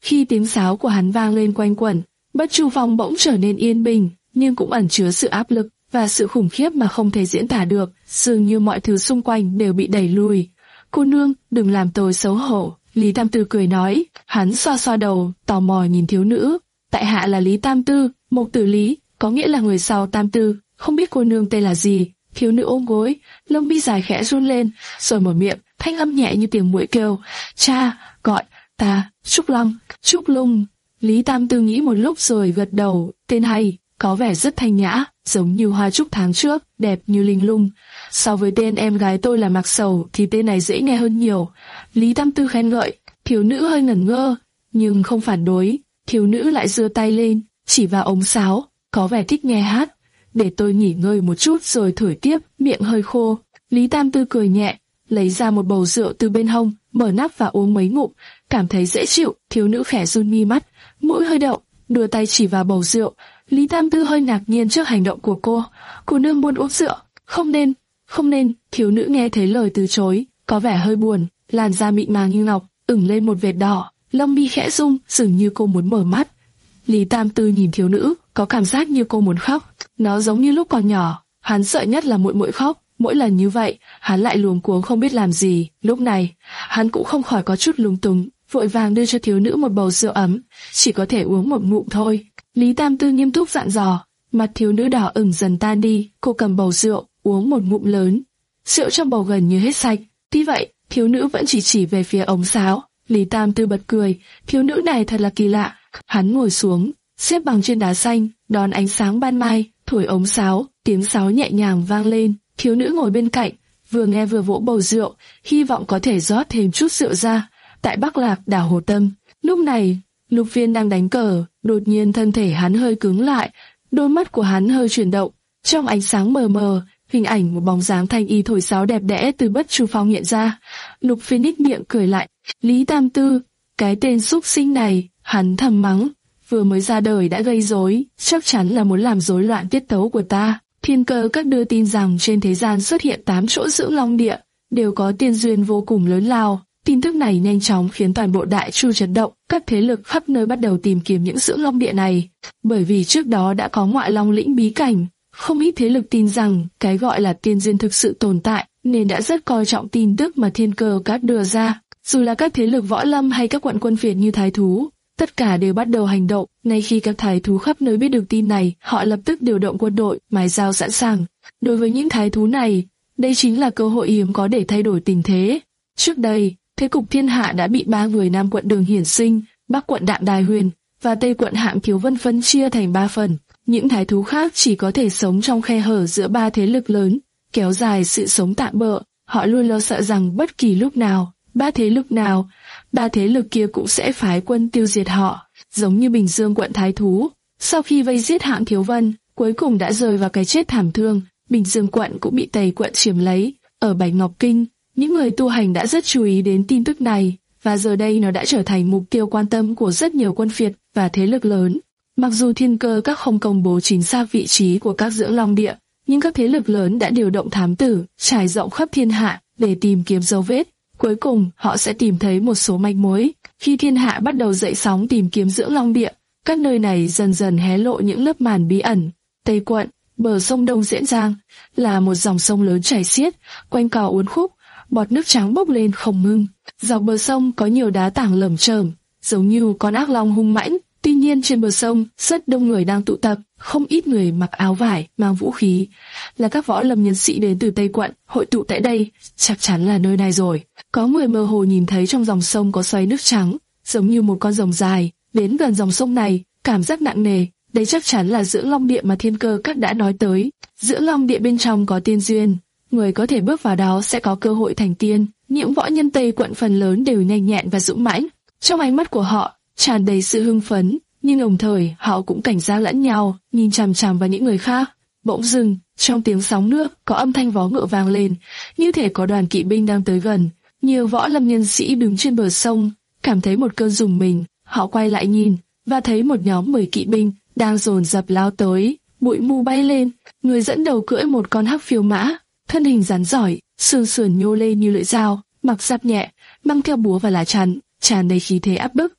Speaker 2: Khi tiếng sáo của hắn vang lên quanh quẩn, Bất Chu Phong bỗng trở nên yên bình, nhưng cũng ẩn chứa sự áp lực và sự khủng khiếp mà không thể diễn tả được, dường như mọi thứ xung quanh đều bị đẩy lùi. Cô nương, đừng làm tôi xấu hổ. Lý Tam Tư cười nói. Hắn xoa xoa đầu, tò mò nhìn thiếu nữ. Tại hạ là Lý Tam Tư, Mộc Tử Lý, có nghĩa là người sau Tam Tư, không biết cô nương tên là gì. Thiếu nữ ôm gối, lông mi dài khẽ run lên, rồi mở miệng, thanh âm nhẹ như tiếng muỗi kêu. Cha, gọi ta Trúc Long, Trúc Lung. Lý Tam Tư nghĩ một lúc rồi gật đầu. Tên hay, có vẻ rất thanh nhã, giống như hoa trúc tháng trước, đẹp như linh lung. So với tên em gái tôi là Mạc Sầu thì tên này dễ nghe hơn nhiều. Lý Tam Tư khen ngợi. Thiếu nữ hơi ngẩn ngơ, nhưng không phản đối. Thiếu nữ lại giơ tay lên, chỉ vào ống sáo, có vẻ thích nghe hát. Để tôi nghỉ ngơi một chút rồi thổi tiếp, miệng hơi khô. Lý Tam Tư cười nhẹ, lấy ra một bầu rượu từ bên hông, mở nắp và uống mấy ngụm, cảm thấy dễ chịu. Thiếu nữ khẽ run mi mắt, mũi hơi đậu, đưa tay chỉ vào bầu rượu. Lý Tam Tư hơi ngạc nhiên trước hành động của cô. Cô nương muốn uống rượu, không nên, không nên. Thiếu nữ nghe thấy lời từ chối, có vẻ hơi buồn, làn da mịn màng như ngọc, ửng lên một vệt đỏ, lông mi khẽ rung, dường như cô muốn mở mắt. Lý Tam Tư nhìn thiếu nữ, có cảm giác như cô muốn khóc. Nó giống như lúc còn nhỏ, hắn sợ nhất là muội muội khóc. Mỗi lần như vậy, hắn lại luống cuống không biết làm gì. Lúc này, hắn cũng không khỏi có chút lúng túng, vội vàng đưa cho thiếu nữ một bầu rượu ấm, chỉ có thể uống một ngụm thôi. Lý Tam Tư nghiêm túc dặn dò, mặt thiếu nữ đỏ ửng dần tan đi, cô cầm bầu rượu, uống một ngụm lớn. Rượu trong bầu gần như hết sạch. Tuy vậy, thiếu nữ vẫn chỉ chỉ về phía ống sáo. Lý Tam Tư bật cười, thiếu nữ này thật là kỳ lạ. Hắn ngồi xuống, xếp bằng trên đá xanh, đón ánh sáng ban mai, thổi ống sáo, tiếng sáo nhẹ nhàng vang lên. Thiếu nữ ngồi bên cạnh, vừa nghe vừa vỗ bầu rượu, hy vọng có thể rót thêm chút rượu ra. Tại Bắc Lạc, đảo Hồ Tâm, lúc này, Lục Viên đang đánh cờ, đột nhiên thân thể hắn hơi cứng lại, đôi mắt của hắn hơi chuyển động, trong ánh sáng mờ mờ, hình ảnh một bóng dáng thanh y thổi sáo đẹp đẽ từ Bất Chu Phong hiện ra. Lục Viên nhếch miệng cười lại, Lý Tam Tư, cái tên xúc sinh này, hắn thầm mắng, vừa mới ra đời đã gây rối, chắc chắn là muốn làm rối loạn tiết tấu của ta. Thiên Cơ Các đưa tin rằng trên thế gian xuất hiện tám chỗ dưỡng long địa, đều có tiên duyên vô cùng lớn lao. Tin tức này nhanh chóng khiến toàn bộ Đại Chu chấn động, các thế lực khắp nơi bắt đầu tìm kiếm những dưỡng long địa này. Bởi vì trước đó đã có ngoại long lĩnh bí cảnh, không ít thế lực tin rằng cái gọi là tiên duyên thực sự tồn tại, nên đã rất coi trọng tin tức mà Thiên Cơ Các đưa ra. Dù là các thế lực võ lâm hay các quận quân phiệt như thái thú, tất cả đều bắt đầu hành động. Ngay khi các thái thú khắp nơi biết được tin này, họ lập tức điều động quân đội, mài dao sẵn sàng. Đối với những thái thú này, đây chính là cơ hội hiếm có để thay đổi tình thế. Trước đây, thế cục thiên hạ đã bị ba người Nam quận Đường Hiển Sinh, Bắc quận Đạm Đài Huyền và Tây quận Hạng Thiếu Vân phân chia thành ba phần. Những thái thú khác chỉ có thể sống trong khe hở giữa ba thế lực lớn, kéo dài sự sống tạm bợ. Họ luôn lo sợ rằng bất kỳ lúc nào, ba thế lực nào, ba thế lực kia cũng sẽ phái quân tiêu diệt họ. Giống như Bình Dương quận thái thú, sau khi vây giết Hạng Thiếu Vân, cuối cùng đã rơi vào cái chết thảm thương. Bình Dương quận cũng bị Tây quận chiếm lấy. Ở Bạch Ngọc Kinh, những người tu hành đã rất chú ý đến tin tức này, và giờ đây nó đã trở thành mục tiêu quan tâm của rất nhiều quân phiệt và thế lực lớn. Mặc dù Thiên Cơ Các không công bố chính xác vị trí của các dưỡng long địa, nhưng các thế lực lớn đã điều động thám tử, trải rộng khắp thiên hạ để tìm kiếm dấu vết. Cuối cùng, họ sẽ tìm thấy một số manh mối. Khi thiên hạ bắt đầu dậy sóng tìm kiếm dưỡng long địa, các nơi này dần dần hé lộ những lớp màn bí ẩn. Tây quận, bờ sông Đông Diễn Giang, là một dòng sông lớn chảy xiết, quanh co uốn khúc, bọt nước trắng bốc lên không ngừng. Dọc bờ sông có nhiều đá tảng lởm chởm, giống như con ác long hung mãnh. Tuy nhiên trên bờ sông, rất đông người đang tụ tập, không ít người mặc áo vải, mang vũ khí, là các võ lâm nhân sĩ đến từ Tây quận, hội tụ tại đây, chắc chắn là nơi này rồi. Có người mơ hồ nhìn thấy trong dòng sông có xoáy nước trắng, giống như một con rồng dài. Đến gần dòng sông này, cảm giác nặng nề, đây chắc chắn là dưỡng long địa mà Thiên Cơ Các đã nói tới. Dưỡng long địa bên trong có tiên duyên, người có thể bước vào đó sẽ có cơ hội thành tiên. Những võ nhân Tây quận phần lớn đều nhanh nhẹn và dũng mãnh, trong ánh mắt của họ tràn đầy sự hưng phấn, nhưng đồng thời họ cũng cảnh giác lẫn nhau, nhìn chằm chằm vào những người khác. Bỗng dưng, trong tiếng sóng nước có âm thanh vó ngựa vang lên, như thể có đoàn kỵ binh đang tới gần. Nhiều võ lâm nhân sĩ đứng trên bờ sông, cảm thấy một cơn rùng mình, họ quay lại nhìn và thấy một nhóm mười kỵ binh đang dồn dập lao tới. Bụi mù bay lên, người dẫn đầu cưỡi một con hắc phiêu mã, thân hình rắn giỏi, xương sườn nhô lên như lưỡi dao, mặc giáp nhẹ, mang theo búa và lá chắn, tràn đầy khí thế áp bức.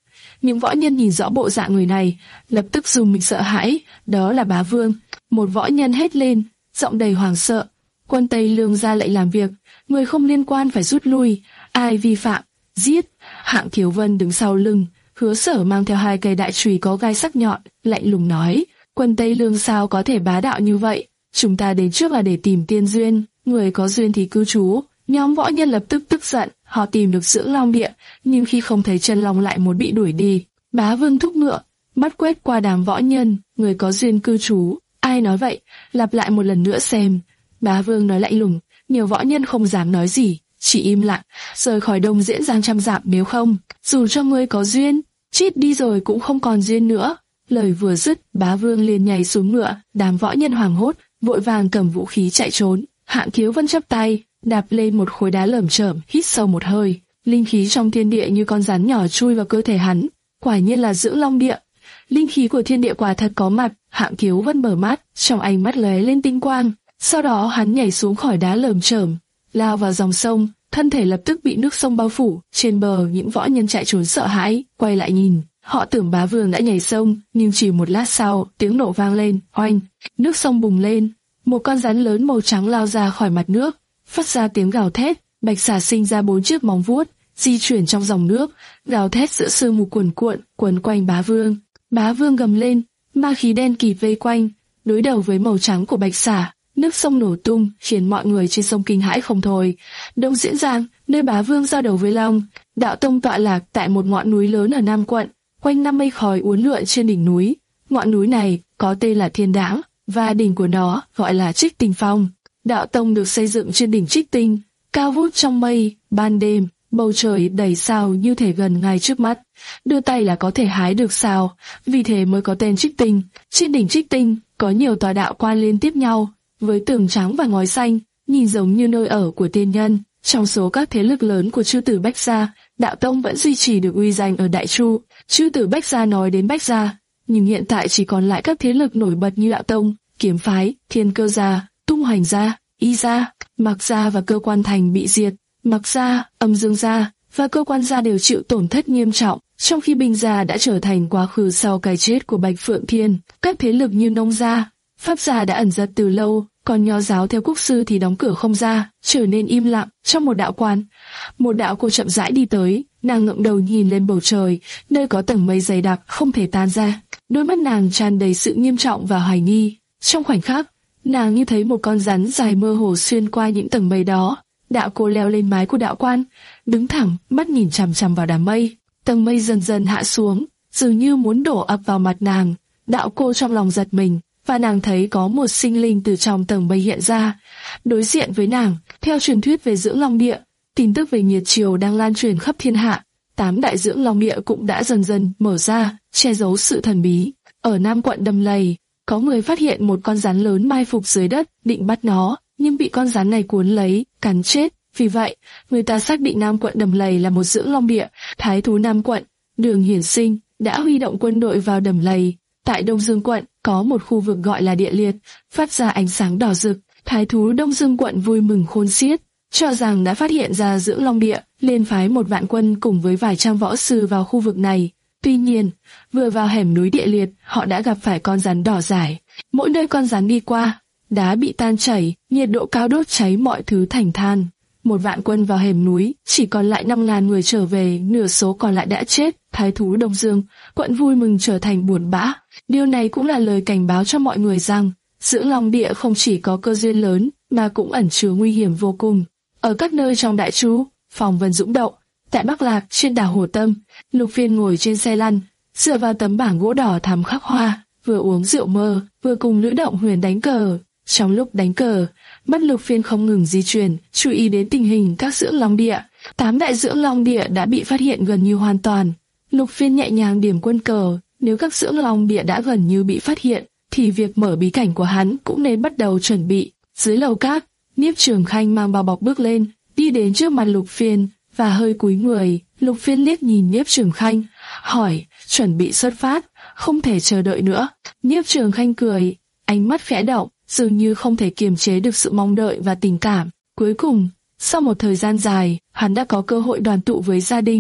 Speaker 2: Những võ nhân nhìn rõ bộ dạng người này, lập tức dùng mình sợ hãi. Đó là Bá Vương. Một võ nhân hét lên, giọng đầy hoảng sợ. Quân Tây Lương ra lệnh làm việc, người không liên quan phải rút lui, ai vi phạm, giết. Hạng Thiếu Vân đứng sau lưng, Hứa Sở mang theo hai cây đại chùy có gai sắc nhọn, lạnh lùng nói: Quân Tây Lương sao có thể bá đạo như vậy? Chúng ta đến trước là để tìm tiên duyên, người có duyên thì cư trú. Nhóm võ nhân lập tức tức giận, họ tìm được Dưỡng Long Địa, nhưng khi không thấy chân long lại muốn bị đuổi đi. Bá Vương thúc ngựa, mắt quét qua đám võ nhân, người có duyên cư trú. Ai nói vậy? Lặp lại một lần nữa xem. Bá Vương nói lạnh lùng, nhiều võ nhân không dám nói gì, chỉ im lặng, rời khỏi Đông Diễn Giang trăm dặm, nếu không, dù cho ngươi có duyên, chết đi rồi cũng không còn duyên nữa. Lời vừa dứt, Bá Vương liền nhảy xuống ngựa, đám võ nhân hoảng hốt, vội vàng cầm vũ khí chạy trốn. Hạng Thiếu Vân chắp tay, đạp lên một khối đá lởm chởm, hít sâu một hơi, linh khí trong thiên địa như con rắn nhỏ chui vào cơ thể hắn. Quả nhiên là Dưỡng Long Địa, linh khí của thiên địa quả thật có mặt. Hạng Thiếu Vân mở mắt, trong ánh mắt lóe lên tinh quang. Sau đó hắn nhảy xuống khỏi đá lởm chởm, lao vào dòng sông, thân thể lập tức bị nước sông bao phủ. Trên bờ, những võ nhân chạy trốn sợ hãi, quay lại nhìn. Họ tưởng Bá Vương đã nhảy sông, nhưng chỉ một lát sau, tiếng nổ vang lên, oanh, nước sông bùng lên. Một con rắn lớn màu trắng lao ra khỏi mặt nước, phát ra tiếng gào thét. Bạch xà sinh ra bốn chiếc móng vuốt, di chuyển trong dòng nước, gào thét giữa sương mù cuồn cuộn, quấn quanh Bá Vương. Bá Vương gầm lên, ma khí đen kịt vây quanh, đối đầu với màu trắng của bạch xà. Nước sông nổ tung, khiến mọi người trên sông kinh hãi không thôi. Đông Diễn Giang, nơi Bá Vương giao đấu với Long Đạo Tông tọa lạc tại một ngọn núi lớn ở Nam quận, quanh năm mây khói uốn lượn trên đỉnh núi. Ngọn núi này có tên là Thiên Đãng, và đỉnh của nó gọi là Trích Tinh Phong. Đạo Tông được xây dựng trên đỉnh Trích Tinh, cao vút trong mây. Ban đêm, bầu trời đầy sao như thể gần ngay trước mắt, đưa tay là có thể hái được sao, vì thế mới có tên Trích Tinh. Trên đỉnh Trích Tinh có nhiều tòa đạo quan liên tiếp nhau, với tường trắng và ngói xanh, nhìn giống như nơi ở của tiên nhân. Trong số các thế lực lớn của chư tử Bách Gia, Đạo Tông vẫn duy trì được uy danh ở Đại Chu. Chư tử Bách Gia nói đến Bách Gia, nhưng hiện tại chỉ còn lại các thế lực nổi bật như Đạo Tông, Kiếm Phái, Thiên Cơ Gia, Tung Hoành Gia, Y Gia, Mạc Gia và Cơ Quan Thành bị diệt. Mạc Gia, Âm Dương Gia và Cơ Quan Gia đều chịu tổn thất nghiêm trọng, trong khi Binh Gia đã trở thành quá khứ sau cái chết của Bạch Phượng Thiên. Các thế lực như Nông Gia, Pháp Gia đã ẩn giật từ lâu, còn Nho giáo theo Quốc sư thì đóng cửa không ra, trở nên im lặng. Trong một đạo quan, một đạo cô chậm rãi đi tới, nàng ngẩng đầu nhìn lên bầu trời, nơi có tầng mây dày đặc không thể tan ra. Đôi mắt nàng tràn đầy sự nghiêm trọng và hoài nghi. Trong khoảnh khắc, nàng như thấy một con rắn dài mơ hồ xuyên qua những tầng mây đó. Đạo cô leo lên mái của đạo quan, đứng thẳng, mắt nhìn chằm chằm vào đám mây. Tầng mây dần dần hạ xuống, dường như muốn đổ ập vào mặt nàng. Đạo cô trong lòng giật mình, và nàng thấy có một sinh linh từ trong tầng mây hiện ra, đối diện với nàng. Theo truyền thuyết về Dưỡng Long Địa, tin tức về nhiệt triều đang lan truyền khắp thiên hạ. Tám đại Dưỡng Long Địa cũng đã dần dần mở ra, che giấu sự thần bí. Ở Nam quận Đầm Lầy, có người phát hiện một con rắn lớn mai phục dưới đất, định bắt nó, nhưng bị con rắn này cuốn lấy, cắn chết. Vì vậy, người ta xác định Nam quận Đầm Lầy là một Dưỡng Long Địa. Thái thú Nam quận, Đường Hiển Sinh, đã huy động quân đội vào Đầm Lầy. Tại Đông Dương quận, có một khu vực gọi là Địa Liệt, phát ra ánh sáng đỏ rực. Thái thú Đông Dương quận vui mừng khôn xiết, cho rằng đã phát hiện ra Dưỡng Long Địa, liền phái một vạn quân cùng với vài trăm võ sư vào khu vực này. Tuy nhiên, vừa vào hẻm núi Địa Liệt, họ đã gặp phải con rắn đỏ dải. Mỗi nơi con rắn đi qua, đá bị tan chảy, nhiệt độ cao đốt cháy mọi thứ thành than. Một vạn quân vào hẻm núi, chỉ còn lại năm ngàn người trở về, nửa số còn lại đã chết. Thái thú Đông Dương quận vui mừng trở thành buồn bã. Điều này cũng là lời cảnh báo cho mọi người rằng Dưỡng Long Địa không chỉ có cơ duyên lớn, mà cũng ẩn chứa nguy hiểm vô cùng. Ở các nơi trong Đại Chu, phong vân dũng động. Tại Bắc Lạc, trên đảo Hồ Tâm, Lục Phiên ngồi trên xe lăn, dựa vào tấm bảng gỗ đỏ thắm khắc hoa, vừa uống rượu mơ, vừa cùng Lữ Động Huyền đánh cờ. Trong lúc đánh cờ, mắt Lục Phiên không ngừng di chuyển, chú ý đến tình hình các Dưỡng Long Địa. Tám đại Dưỡng Long Địa đã bị phát hiện gần như hoàn toàn. Lục Phiên nhẹ nhàng điểm quân cờ, nếu các Dưỡng Long Địa đã gần như bị phát hiện, thì việc mở bí cảnh của hắn cũng nên bắt đầu chuẩn bị. Dưới lầu cát, Niếp Trường Khanh mang bao bọc bước lên, đi đến trước mặt Lục Phiên và hơi cúi người. Lục Phiên liếc nhìn Niếp Trường Khanh, hỏi: chuẩn bị xuất phát, không thể chờ đợi nữa. Niếp Trường Khanh cười, ánh mắt khẽ động, dường như không thể kiềm chế được sự mong đợi và tình cảm. Cuối cùng, sau một thời gian dài, hắn đã có cơ hội đoàn tụ với gia đình.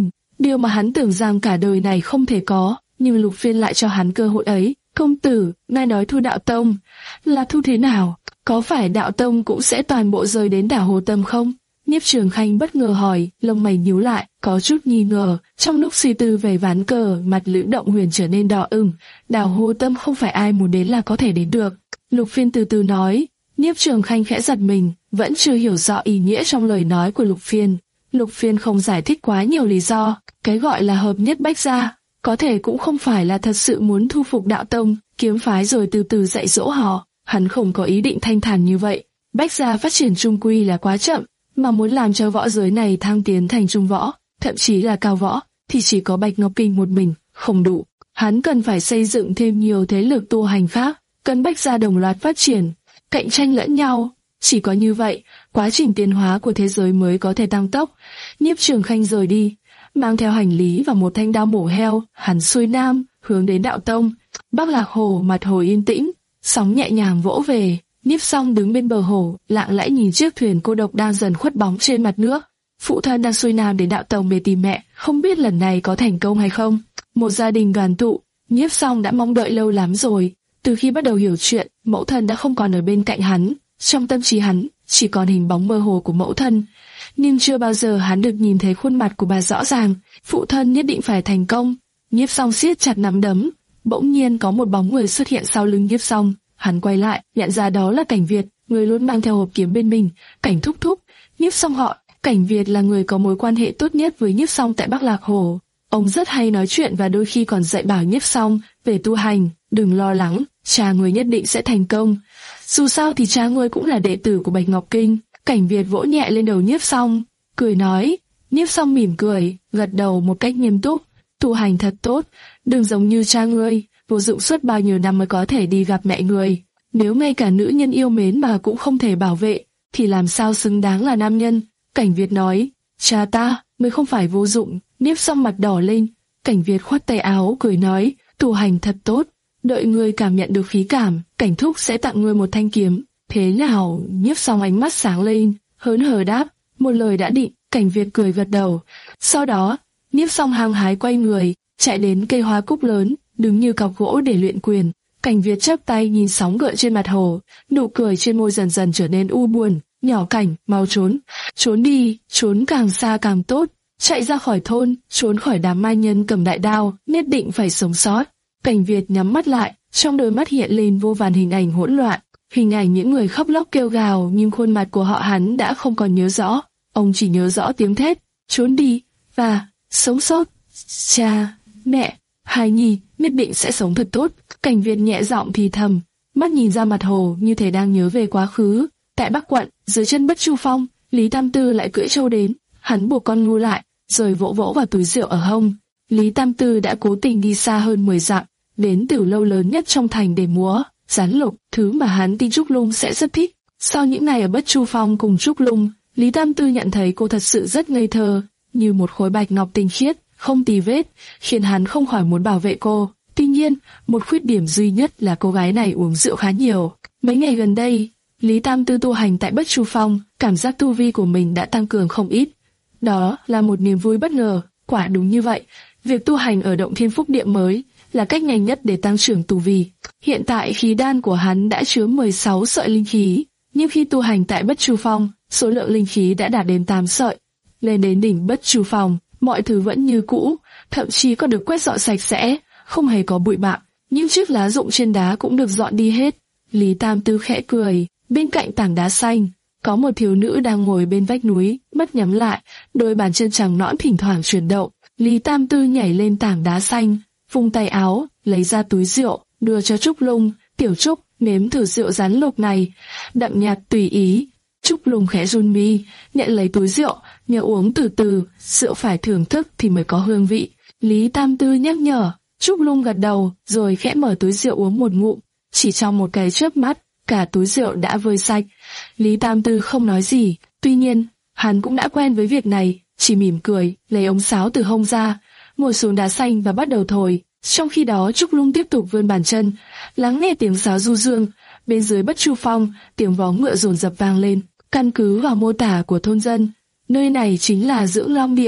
Speaker 2: điều mà hắn tưởng rằng cả đời này không thể có, nhưng Lục Phiên lại cho hắn cơ hội ấy. Công tử, ngài nói thu đạo tông, là thu thế nào? Có phải đạo tông cũng sẽ toàn bộ rời đến đảo Hồ Tâm không? Nhiếp Trường Khanh bất ngờ hỏi, lông mày nhíu lại, có chút nghi ngờ. Trong lúc suy tư về ván cờ, mặt Lữ Động Huyền trở nên đỏ ửng. Đảo Hồ Tâm không phải ai muốn đến là có thể đến được. Lục Phiên từ từ nói. Nhiếp Trường Khanh khẽ giật mình, vẫn chưa hiểu rõ ý nghĩa trong lời nói của Lục Phiên. Lục Phiên không giải thích quá nhiều lý do. Cái gọi là hợp nhất bách gia, có thể cũng không phải là thật sự muốn thu phục đạo tông, kiếm phái rồi từ từ dạy dỗ họ. Hắn không có ý định thanh thản như vậy. Bách gia phát triển trung quy là quá chậm, mà muốn làm cho võ giới này thăng tiến thành trung võ, thậm chí là cao võ, thì chỉ có Bạch Ngọc Kinh một mình, không đủ. Hắn cần phải xây dựng thêm nhiều thế lực tu hành khác, cần bách gia đồng loạt phát triển, cạnh tranh lẫn nhau. Chỉ có như vậy, quá trình tiến hóa của thế giới mới có thể tăng tốc. Nhiếp Trường Khanh rời đi, mang theo hành lý và một thanh đao mổ heo, hắn xuôi nam, hướng đến đạo tông. Bắc Lạc Hồ mặt hồ yên tĩnh, sóng nhẹ nhàng vỗ về. Nhiếp Song đứng bên bờ hồ, lặng lẽ nhìn chiếc thuyền cô độc đang dần khuất bóng trên mặt nước. Phụ thân đang xuôi nam đến đạo tông để tìm mẹ, không biết lần này có thành công hay không. Một gia đình đoàn tụ, Nhiếp Song đã mong đợi lâu lắm rồi. Từ khi bắt đầu hiểu chuyện, mẫu thân đã không còn ở bên cạnh hắn. Trong tâm trí hắn, chỉ còn hình bóng mơ hồ của mẫu thân. Nhưng chưa bao giờ hắn được nhìn thấy khuôn mặt của bà rõ ràng. Phụ thân nhất định phải thành công. Nhiếp Song siết chặt nắm đấm. Bỗng nhiên có một bóng người xuất hiện sau lưng Nhiếp Song. Hắn quay lại, nhận ra đó là Cảnh Việt, người luôn mang theo hộp kiếm bên mình. Cảnh thúc thúc. Nhiếp Song gọi. Cảnh Việt là người có mối quan hệ tốt nhất với Nhiếp Song tại Bắc Lạc Hồ. Ông rất hay nói chuyện và đôi khi còn dạy bảo Nhiếp Song về tu hành. Đừng lo lắng, cha người nhất định sẽ thành công. Dù sao thì cha ngươi cũng là đệ tử của Bạch Ngọc Kinh. Cảnh Việt vỗ nhẹ lên đầu Nhiếp Song, cười nói. Nhiếp Song mỉm cười, gật đầu một cách nghiêm túc. Tu hành thật tốt, đừng giống như cha ngươi, vô dụng suốt bao nhiêu năm mới có thể đi gặp mẹ người. Nếu ngay cả nữ nhân yêu mến mà cũng không thể bảo vệ, thì làm sao xứng đáng là nam nhân? Cảnh Việt nói. Cha ta, mới không phải vô dụng. Nhiếp Song mặt đỏ lên. Cảnh Việt khoát tay áo, cười nói. Tu hành thật tốt. Đợi ngươi cảm nhận được khí cảm, Cảnh thúc sẽ tặng ngươi một thanh kiếm. Thế nào? Nhiếp Song ánh mắt sáng lên, hớn hở đáp. Một lời đã định. Cảnh Việt cười gật đầu. Sau đó, Nhiếp Song hăng hái quay người, chạy đến cây hoa cúc lớn, đứng như cọc gỗ để luyện quyền. Cảnh Việt chắp tay nhìn sóng gợn trên mặt hồ, nụ cười trên môi dần dần trở nên u buồn. Nhỏ Cảnh, mau trốn, trốn đi, trốn càng xa càng tốt. Chạy ra khỏi thôn, trốn khỏi đám mai nhân cầm đại đao, nhất định phải sống sót. Cảnh Việt nhắm mắt lại, trong đôi mắt hiện lên vô vàn hình ảnh hỗn loạn, hình ảnh những người khóc lóc kêu gào, nhưng khuôn mặt của họ hắn đã không còn nhớ rõ. Ông chỉ nhớ rõ tiếng thét, trốn đi và sống sót. Cha, mẹ, hài nhi nhất định sẽ sống thật tốt. Cảnh Việt nhẹ giọng thì thầm, mắt nhìn ra mặt hồ như thể đang nhớ về quá khứ. Tại Bắc Quận, dưới chân Bất Chu Phong, Lý Tam Tư lại cưỡi trâu đến. Hắn buộc con ngu lại, rồi vỗ vỗ vào túi rượu ở hông. Lý Tam Tư đã cố tình đi xa hơn mười dặm, đến tiểu lâu lớn nhất trong thành để múa rắn lục, thứ mà hắn tin Trúc Lung sẽ rất thích. Sau những ngày ở Bất Chu Phong cùng Trúc Lung, Lý Tam Tư nhận thấy cô thật sự rất ngây thơ, như một khối bạch ngọc tinh khiết, không tì vết, khiến hắn không khỏi muốn bảo vệ cô. Tuy nhiên, một khuyết điểm duy nhất là cô gái này uống rượu khá nhiều. Mấy ngày gần đây, Lý Tam Tư tu hành tại Bất Chu Phong, cảm giác tu vi của mình đã tăng cường không ít. Đó là một niềm vui bất ngờ, quả đúng như vậy. Việc tu hành ở Động Thiên Phúc Địa mới là cách nhanh nhất để tăng trưởng tu vi. Hiện tại khí đan của hắn đã chứa mười sáu sợi linh khí, nhưng khi tu hành tại Bất Chu Phong, số lượng linh khí đã đạt đến tám sợi. Lên đến đỉnh Bất Chu Phong, mọi thứ vẫn như cũ, thậm chí còn được quét dọn sạch sẽ, không hề có bụi bặm. Những chiếc lá rụng trên đá cũng được dọn đi hết. Lý Tam Tư khẽ cười, bên cạnh tảng đá xanh, có một thiếu nữ đang ngồi bên vách núi, mắt nhắm lại, đôi bàn chân trắng nõn thỉnh thoảng chuyển động. Lý Tam Tư nhảy lên tảng đá xanh, vung tay áo, lấy ra túi rượu, đưa cho Trúc Lung. Tiểu Trúc, nếm thử rượu rắn lục này, đậm nhạt tùy ý. Trúc Lung khẽ run mi, nhận lấy túi rượu, nhớ uống từ từ, rượu phải thưởng thức thì mới có hương vị. Lý Tam Tư nhắc nhở, Trúc Lung gật đầu, rồi khẽ mở túi rượu uống một ngụm. Chỉ trong một cái chớp mắt, cả túi rượu đã vơi sạch. Lý Tam Tư không nói gì, tuy nhiên, hắn cũng đã quen với việc này, chỉ mỉm cười, lấy ống sáo từ hông ra, ngồi xuống đá xanh và bắt đầu thổi. Trong khi đó Trúc Lung tiếp tục vươn bàn chân, lắng nghe tiếng sáo du dương. Bên dưới Bất Chu Phong, tiếng vó ngựa dồn dập vang lên. Căn cứ vào mô tả của thôn dân, nơi này chính là Dưỡng Long Địa,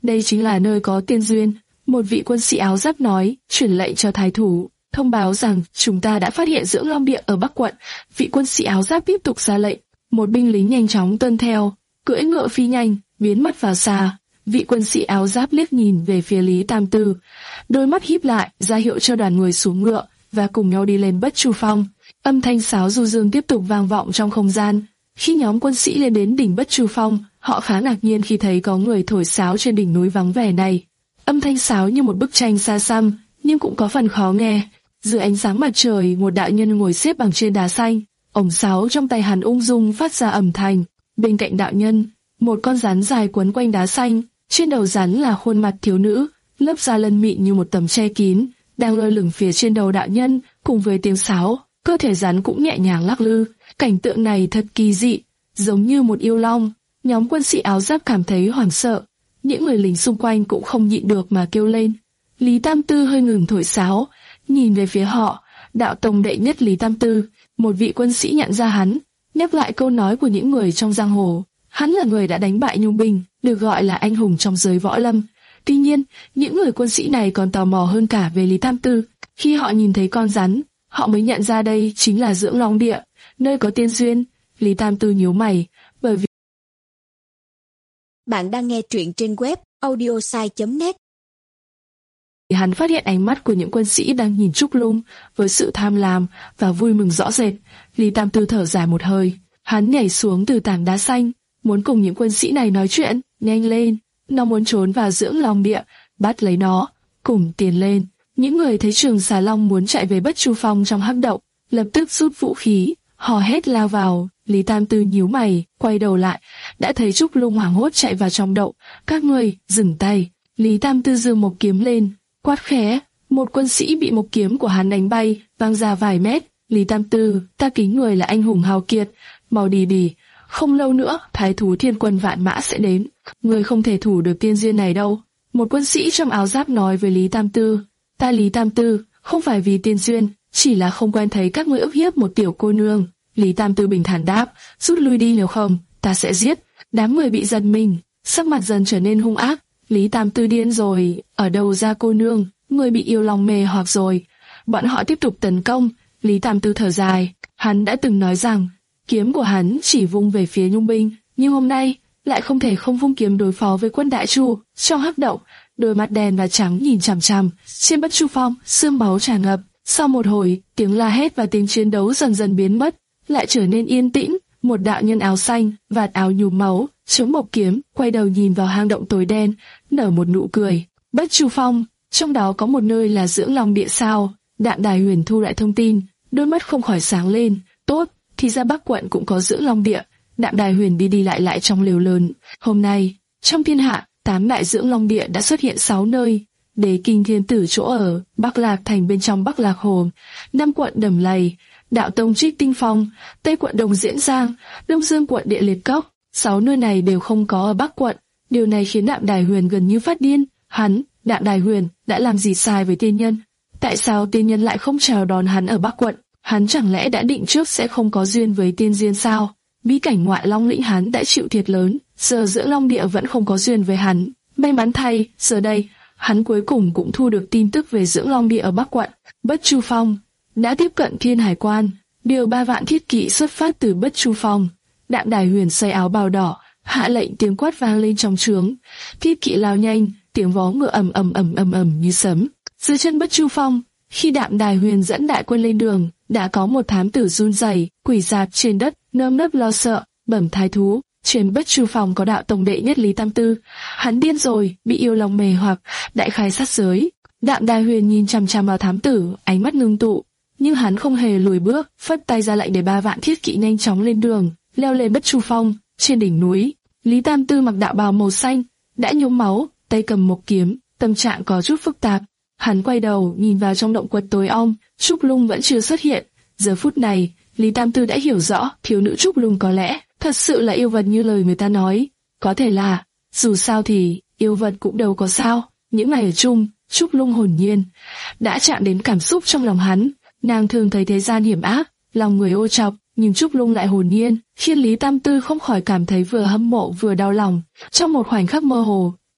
Speaker 2: đây chính là nơi có tiên duyên. Một vị quân sĩ áo giáp nói, truyền lệnh cho thái thủ, thông báo rằng chúng ta đã phát hiện Dưỡng Long Địa ở Bắc quận. Vị quân sĩ áo giáp tiếp tục ra lệnh, một binh lính nhanh chóng tuân theo, cưỡi ngựa phi nhanh, biến mất vào xa. Vị quân sĩ áo giáp liếc nhìn về phía Lý Tam Tư, đôi mắt híp lại, ra hiệu cho đoàn người xuống ngựa và cùng nhau đi lên Bất Chu Phong. Âm thanh sáo du dương tiếp tục vang vọng trong không gian. Khi nhóm quân sĩ lên đến đỉnh Bất Chu Phong, họ khá ngạc nhiên khi thấy có người thổi sáo trên đỉnh núi vắng vẻ này. Âm thanh sáo như một bức tranh xa xăm, nhưng cũng có phần khó nghe. Dưới ánh sáng mặt trời, một đạo nhân ngồi xếp bằng trên đá xanh, ống sáo trong tay hắn ung dung phát ra âm thanh. Bên cạnh đạo nhân, một con rắn dài quấn quanh đá xanh, trên đầu rắn là khuôn mặt thiếu nữ, lớp da lân mịn như một tấm che kín, đang lơ lửng phía trên đầu đạo nhân, cùng với tiếng sáo, cơ thể rắn cũng nhẹ nhàng lắc lư. Cảnh tượng này thật kỳ dị, giống như một yêu long. Nhóm quân sĩ áo giáp cảm thấy hoảng sợ, những người lính xung quanh cũng không nhịn được mà kêu lên. Lý Tam Tư hơi ngừng thổi sáo, nhìn về phía họ. Đạo tông đệ nhất Lý Tam Tư, một vị quân sĩ nhận ra hắn, nhắc lại câu nói của những người trong giang hồ. Hắn là người đã đánh bại Nhung Bình, được gọi là anh hùng trong giới võ lâm. Tuy nhiên, những người quân sĩ này còn tò mò hơn cả về Lý Tam Tư. Khi họ nhìn thấy con rắn, họ mới nhận ra đây chính là Dưỡng Long Địa, nơi có tiên duyên. Lý Tam Tư nhíu mày, bởi vì
Speaker 3: bạn đang nghe truyện trên web audiosai chấm net.
Speaker 2: Hắn phát hiện ánh mắt của những quân sĩ đang nhìn Trúc Lung với sự tham lam và vui mừng rõ rệt. Lý Tam Tư thở dài một hơi, hắn nhảy xuống từ tảng đá xanh, muốn cùng những quân sĩ này nói chuyện. Nhanh lên, nó muốn trốn vào Dưỡng Long Địa, bắt lấy nó, cùng tiến lên. Những người thấy Trường Xà Long muốn chạy về Bất Chu Phong trong hắc động, lập tức rút vũ khí, hò hét lao vào. Lý Tam Tư nhíu mày, quay đầu lại, đã thấy Trúc Lung hoảng hốt chạy vào trong động. Các ngươi dừng tay. Lý Tam Tư giơ một kiếm lên, quát khẽ. Một quân sĩ bị một kiếm của hắn đánh bay, văng ra vài mét. Lý Tam Tư, ta kính người là anh hùng hào kiệt, mau đi đi. Không lâu nữa, thái thú thiên quân vạn mã sẽ đến. Người không thể thủ được tiên duyên này đâu. Một quân sĩ trong áo giáp nói với Lý Tam Tư. Ta Lý Tam Tư, không phải vì tiên duyên, chỉ là không quen thấy các ngươi ức hiếp một tiểu cô nương. Lý Tam Tư bình thản đáp, rút lui đi, nếu không, ta sẽ giết. Đám người bị giật mình, sắc mặt dần trở nên hung ác. Lý Tam Tư điên rồi, ở đâu ra cô nương, người bị yêu lòng mê hoặc rồi. Bọn họ tiếp tục tấn công. Lý Tam Tư thở dài, hắn đã từng nói rằng kiếm của hắn chỉ vung về phía Nhung Binh, nhưng hôm nay lại không thể không vung kiếm đối phó với quân Đại Chu. Trong hắc động, đôi mắt đen và trắng nhìn chằm chằm trên Bất Chu Phong, xương máu tràn ngập. Sau một hồi, tiếng la hét và tiếng chiến đấu dần dần biến mất, lại trở nên yên tĩnh. Một đạo nhân áo xanh, vạt áo nhuốm máu, chống một kiếm, quay đầu nhìn vào hang động tối đen, nở một nụ cười. Bất Chu Phong, trong đó có một nơi là Dưỡng Long Địa sao? Đạm Đài Huyền thu lại thông tin, đôi mắt không khỏi sáng lên. Tốt, thì ra Bắc quận cũng có Dưỡng Long Địa. Đạm Đài Huyền đi đi lại lại trong lều lớn. Hôm nay, trong thiên hạ, tám đại Dưỡng Long Địa đã xuất hiện sáu nơi. Đế Kinh Thiên Tử chỗ ở, Bắc Lạc Thành bên trong Bắc Lạc Hồ, Nam quận Đầm Lầy, Đạo Tông Trích Tinh Phong, Tây quận Đồng Diễn Giang, Đông Dương quận Địa Liệt Cốc. Sáu nơi này đều không có ở Bắc quận. Điều này khiến Đạm Đài Huyền gần như phát điên. Hắn, Đạm Đài Huyền, đã làm gì sai với tiên nhân? Tại sao tiên nhân lại không chào đón hắn ở Bắc quận? Hắn chẳng lẽ đã định trước sẽ không có duyên với tiên duyên sao? Bí cảnh ngoại long lĩnh hắn đã chịu thiệt lớn, giờ Dưỡng Long Địa vẫn không có duyên với hắn. May mắn thay, giờ đây, hắn cuối cùng cũng thu được tin tức về Dưỡng Long Địa ở Bắc quận. Bất Chu Phong đã tiếp cận Thiên Hải Quan, điều ba vạn thiết kỵ xuất phát từ Bất Chu Phong. Đạm Đài Huyền xoay áo bào đỏ, hạ lệnh, tiếng quát vang lên trong trướng. Thiết kỵ lao nhanh, tiếng vó ngựa ầm ầm ầm ầm ầm như sấm. Dưới chân Bất Chu Phong, khi Đạm Đài Huyền dẫn đại quân lên đường, đã có một thám tử run rẩy, quỳ dạp trên đất, nơm nớp lo sợ, bẩm thái thú. Trên Bất Chu Phong có đạo tông đệ nhất Lý Tam Tư, hắn điên rồi, bị yêu lòng mê hoặc, đại khai sát giới. Đạm Đài Huyền nhìn chằm chằm vào thám tử, ánh mắt ngưng tụ, nhưng hắn không hề lùi bước, phất tay ra lệnh để ba vạn thiết kỵ nhanh chóng lên đường, leo lên Bất Chu Phong. Trên đỉnh núi, Lý Tam Tư mặc đạo bào màu xanh, đã nhuốm máu, tay cầm một kiếm, tâm trạng có chút phức tạp. Hắn quay đầu nhìn vào trong động quật tối om, Trúc Lung vẫn chưa xuất hiện. Giờ phút này, Lý Tam Tư đã hiểu rõ, thiếu nữ Trúc Lung có lẽ thật sự là yêu vật như lời người ta nói. Có thể là, dù sao thì yêu vật cũng đâu có sao. Những ngày ở chung, Trúc Lung hồn nhiên đã chạm đến cảm xúc trong lòng hắn. Nàng thường thấy thế gian hiểm ác, lòng người ô trọc, nhưng Trúc Lung lại hồn nhiên, khiến Lý Tam Tư không khỏi cảm thấy vừa hâm mộ vừa đau lòng. Trong một khoảnh khắc mơ hồ,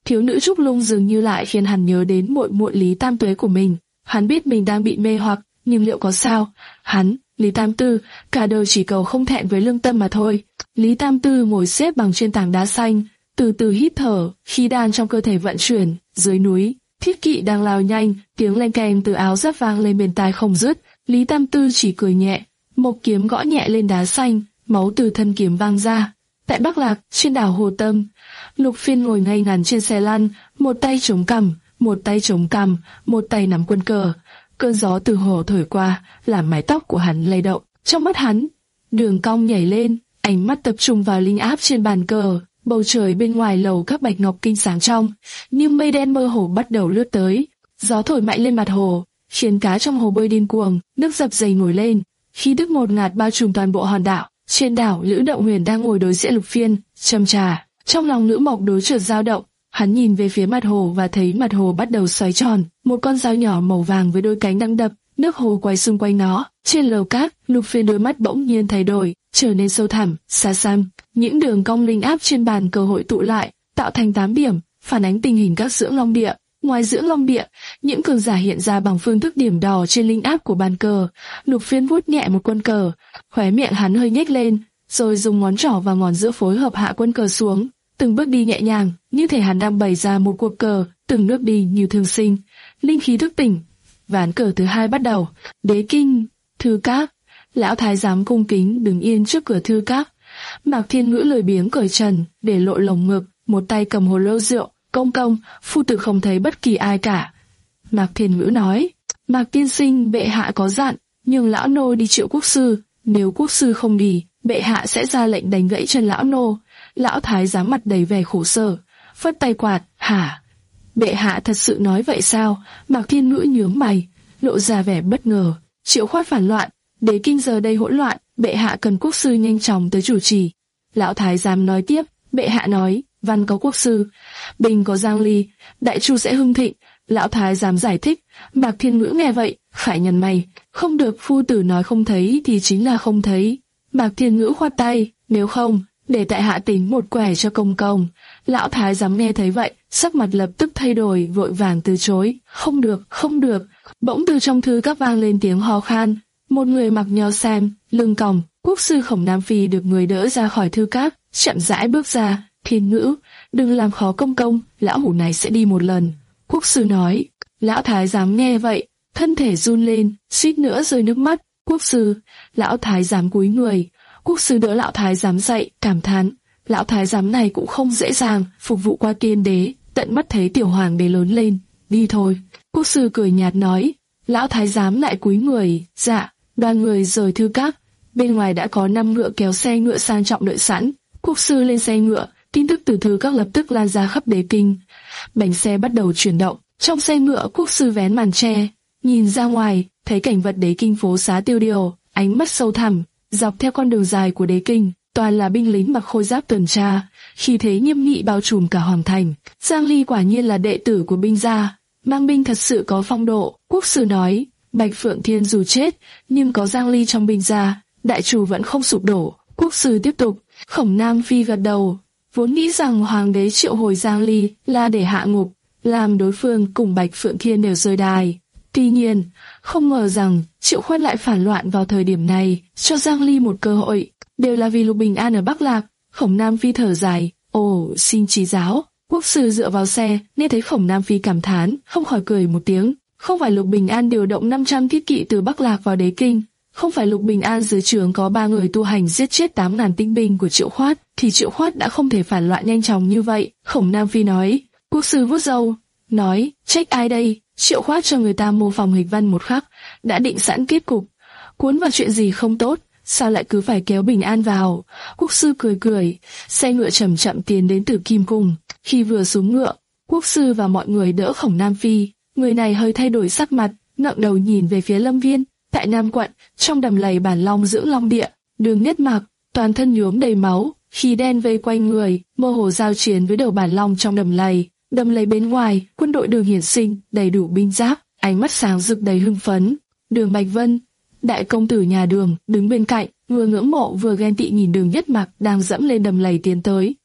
Speaker 2: thiếu nữ Trúc Lung dường như lại khiến hắn nhớ đến muội muội Lý Tam Tuế của mình. Hắn biết mình đang bị mê hoặc, nhưng liệu có sao? Hắn, Lý Tam Tư, cả đời chỉ cầu không thẹn với lương tâm mà thôi. Lý Tam Tư ngồi xếp bằng trên tảng đá xanh, từ từ hít thở, khí đan trong cơ thể vận chuyển. Dưới núi, thiết kỵ đang lao nhanh, tiếng leng keng từ áo giáp vang lên bên tai không dứt. Lý Tam Tư chỉ cười nhẹ, một kiếm gõ nhẹ lên đá xanh, máu từ thân kiếm vang ra. Tại Bắc Lạc, trên đảo Hồ Tâm, Lục Phiên ngồi ngay ngắn trên xe lăn, một tay chống cằm, một tay chống cằm, một tay nắm quân cờ. Cơn gió từ hồ thổi qua, làm mái tóc của hắn lay động. Trong mắt hắn, đường cong nhảy lên, ánh mắt tập trung vào linh áp trên bàn cờ. Bầu trời bên ngoài lầu các bạch ngọc kinh sáng trong, nhưng mây đen mơ hồ bắt đầu lướt tới. Gió thổi mạnh lên mặt hồ, khiến cá trong hồ bơi điên cuồng, nước dập dềnh nổi lên. Khí tức ngột ngạt bao trùm toàn bộ hòn đảo. Trên đảo, Lữ Động Huyền đang ngồi đối diện Lục Phiên, châm trà. Trong lòng Lữ Mộc đối chợt dao động, hắn nhìn về phía mặt hồ và thấy mặt hồ bắt đầu xoáy tròn, một con dao nhỏ màu vàng với đôi cánh đang đập, nước hồ quay xung quanh nó. Trên lầu cát, Lục Phiên đôi mắt bỗng nhiên thay đổi, trở nên sâu thẳm, xa xăm. Những đường cong linh áp trên bàn cờ hội tụ lại, tạo thành tám điểm, phản ánh tình hình các dưỡng long địa. Ngoài dưỡng long địa, những cường giả hiện ra bằng phương thức điểm đỏ trên linh áp của bàn cờ. Lục Phiên vuốt nhẹ một quân cờ, khóe miệng hắn hơi nhếch lên, rồi dùng ngón trỏ và ngón giữa phối hợp hạ quân cờ xuống, từng bước đi nhẹ nhàng, như thể hắn đang bày ra một cuộc cờ, từng bước đi như thương sinh. Linh khí thức tỉnh, ván cờ thứ hai bắt đầu. Đế kinh, thư các. Lão thái giám cung kính đứng yên trước cửa thư các. Mạc Thiên Ngữ lười biếng cởi trần, để lộ lồng ngực, một tay cầm hồ lô rượu. Công công, phu tử không thấy bất kỳ ai cả. Mạc Thiên Ngữ nói, Mạc tiên sinh, bệ hạ có dặn, nhưng lão nô đi triệu quốc sư, nếu quốc sư không đi, bệ hạ sẽ ra lệnh đánh gãy chân lão nô. Lão thái giám mặt đầy vẻ khổ sở, phất tay quạt, hả? Bệ hạ thật sự nói vậy sao? Mạc Thiên Ngữ nhướng mày, lộ ra vẻ bất ngờ. Triệu Khoát phản loạn, đế kinh giờ đây hỗn loạn, bệ hạ cần quốc sư nhanh chóng tới chủ trì. Lão thái giám nói tiếp, bệ hạ nói, văn có quốc sư, bình có Giang Ly, đại chu sẽ hưng thịnh. Lão thái giám giải thích. Mạc Thiên Ngữ nghe vậy, phải nhăn mày, không được, phu tử nói không thấy thì chính là không thấy. Mạc Thiên Ngữ khoát tay, nếu không, để tại hạ tính một quẻ cho công công. Lão thái giám nghe thấy vậy, sắc mặt lập tức thay đổi, vội vàng từ chối. Không được, không được. Bỗng từ trong thư các vang lên tiếng ho khan. Một người mặc nho sam, lưng còng, quốc sư Khổng Nam Phi được người đỡ ra khỏi thư các, chậm rãi bước ra. Thiên Ngữ, đừng làm khó công công, lão hủ này sẽ đi một lần. Quốc sư nói. Lão thái giám nghe vậy, thân thể run lên, suýt nữa rơi nước mắt. Quốc sư, lão thái giám cúi người. Quốc sư đỡ lão thái giám dậy, cảm thán, lão thái giám này cũng không dễ dàng, phục vụ qua tiên đế, tận mắt thấy tiểu hoàng đế lớn lên. Đi thôi. Quốc sư cười nhạt nói. Lão thái giám lại cúi người. Dạ. Đoàn người rời thư các. Bên ngoài đã có năm ngựa kéo xe ngựa sang trọng đợi sẵn. Quốc sư lên xe ngựa, tin tức từ thư các lập tức lan ra khắp đế kinh. Bánh xe bắt đầu chuyển động. Trong xe ngựa, quốc sư vén màn tre, nhìn ra ngoài, thấy cảnh vật đế kinh phố xá tiêu điều, ánh mắt sâu thẳm. Dọc theo con đường dài của đế kinh, toàn là binh lính mặc khôi giáp tuần tra, khí thế nghiêm nghị bao trùm cả hoàng thành. Giang Ly quả nhiên là đệ tử của binh gia, mang binh thật sự có phong độ. Quốc sư nói, Bạch Phượng Thiên dù chết, nhưng có Giang Ly trong binh gia, đại trù vẫn không sụp đổ. Quốc sư tiếp tục. Khổng Nam Phi gật đầu, vốn nghĩ rằng hoàng đế triệu hồi Giang Ly là để hạ ngục, làm đối phương cùng Bạch Phượng Thiên đều rơi đài. Tuy nhiên, không ngờ rằng Triệu Khoát lại phản loạn vào thời điểm này, cho Giang Ly một cơ hội, đều là vì Lục Bình An ở Bắc Lạc. Khổng Nam Phi thở dài, ồ, xin chỉ giáo. Quốc sư dựa vào xe, nghe thấy Khổng Nam Phi cảm thán, không khỏi cười một tiếng. Không phải Lục Bình An điều động năm trăm thiết kỵ từ Bắc Lạc vào đế kinh, không phải Lục Bình An dưới trướng có ba người tu hành giết chết tám ngàn tinh binh của Triệu Khoát, thì Triệu Khoát đã không thể phản loạn nhanh chóng như vậy. Khổng Nam Phi nói. Quốc sư vuốt râu, nói, trách ai đây? Triệu Khoát cho người ta mô phỏng hịch văn một khắc, đã định sẵn kết cục. Cuốn vào chuyện gì không tốt, sao lại cứ phải kéo Bình An vào? Quốc sư cười cười, xe ngựa chậm chậm tiến đến Tử Kim Cung. Khi vừa xuống ngựa, quốc sư và mọi người đỡ Khổng Nam Phi. Người này hơi thay đổi sắc mặt, ngẩng đầu nhìn về phía Lâm Viên. Tại Nam quận, trong đầm lầy Bản Long dưỡng long địa, Đường Nhất Mạc, toàn thân nhuốm đầy máu, khí đen vây quanh người, mơ hồ giao chiến với đầu Bản Long trong đầm lầy. Đầm lầy bên ngoài, quân đội Đường Hiển Sinh, đầy đủ binh giáp, ánh mắt sáng rực đầy hưng phấn. Đường Bạch Vân, đại công tử nhà Đường, đứng bên cạnh, vừa ngưỡng mộ vừa ghen tị nhìn Đường Nhất Mạc đang dẫm lên đầm lầy tiến tới.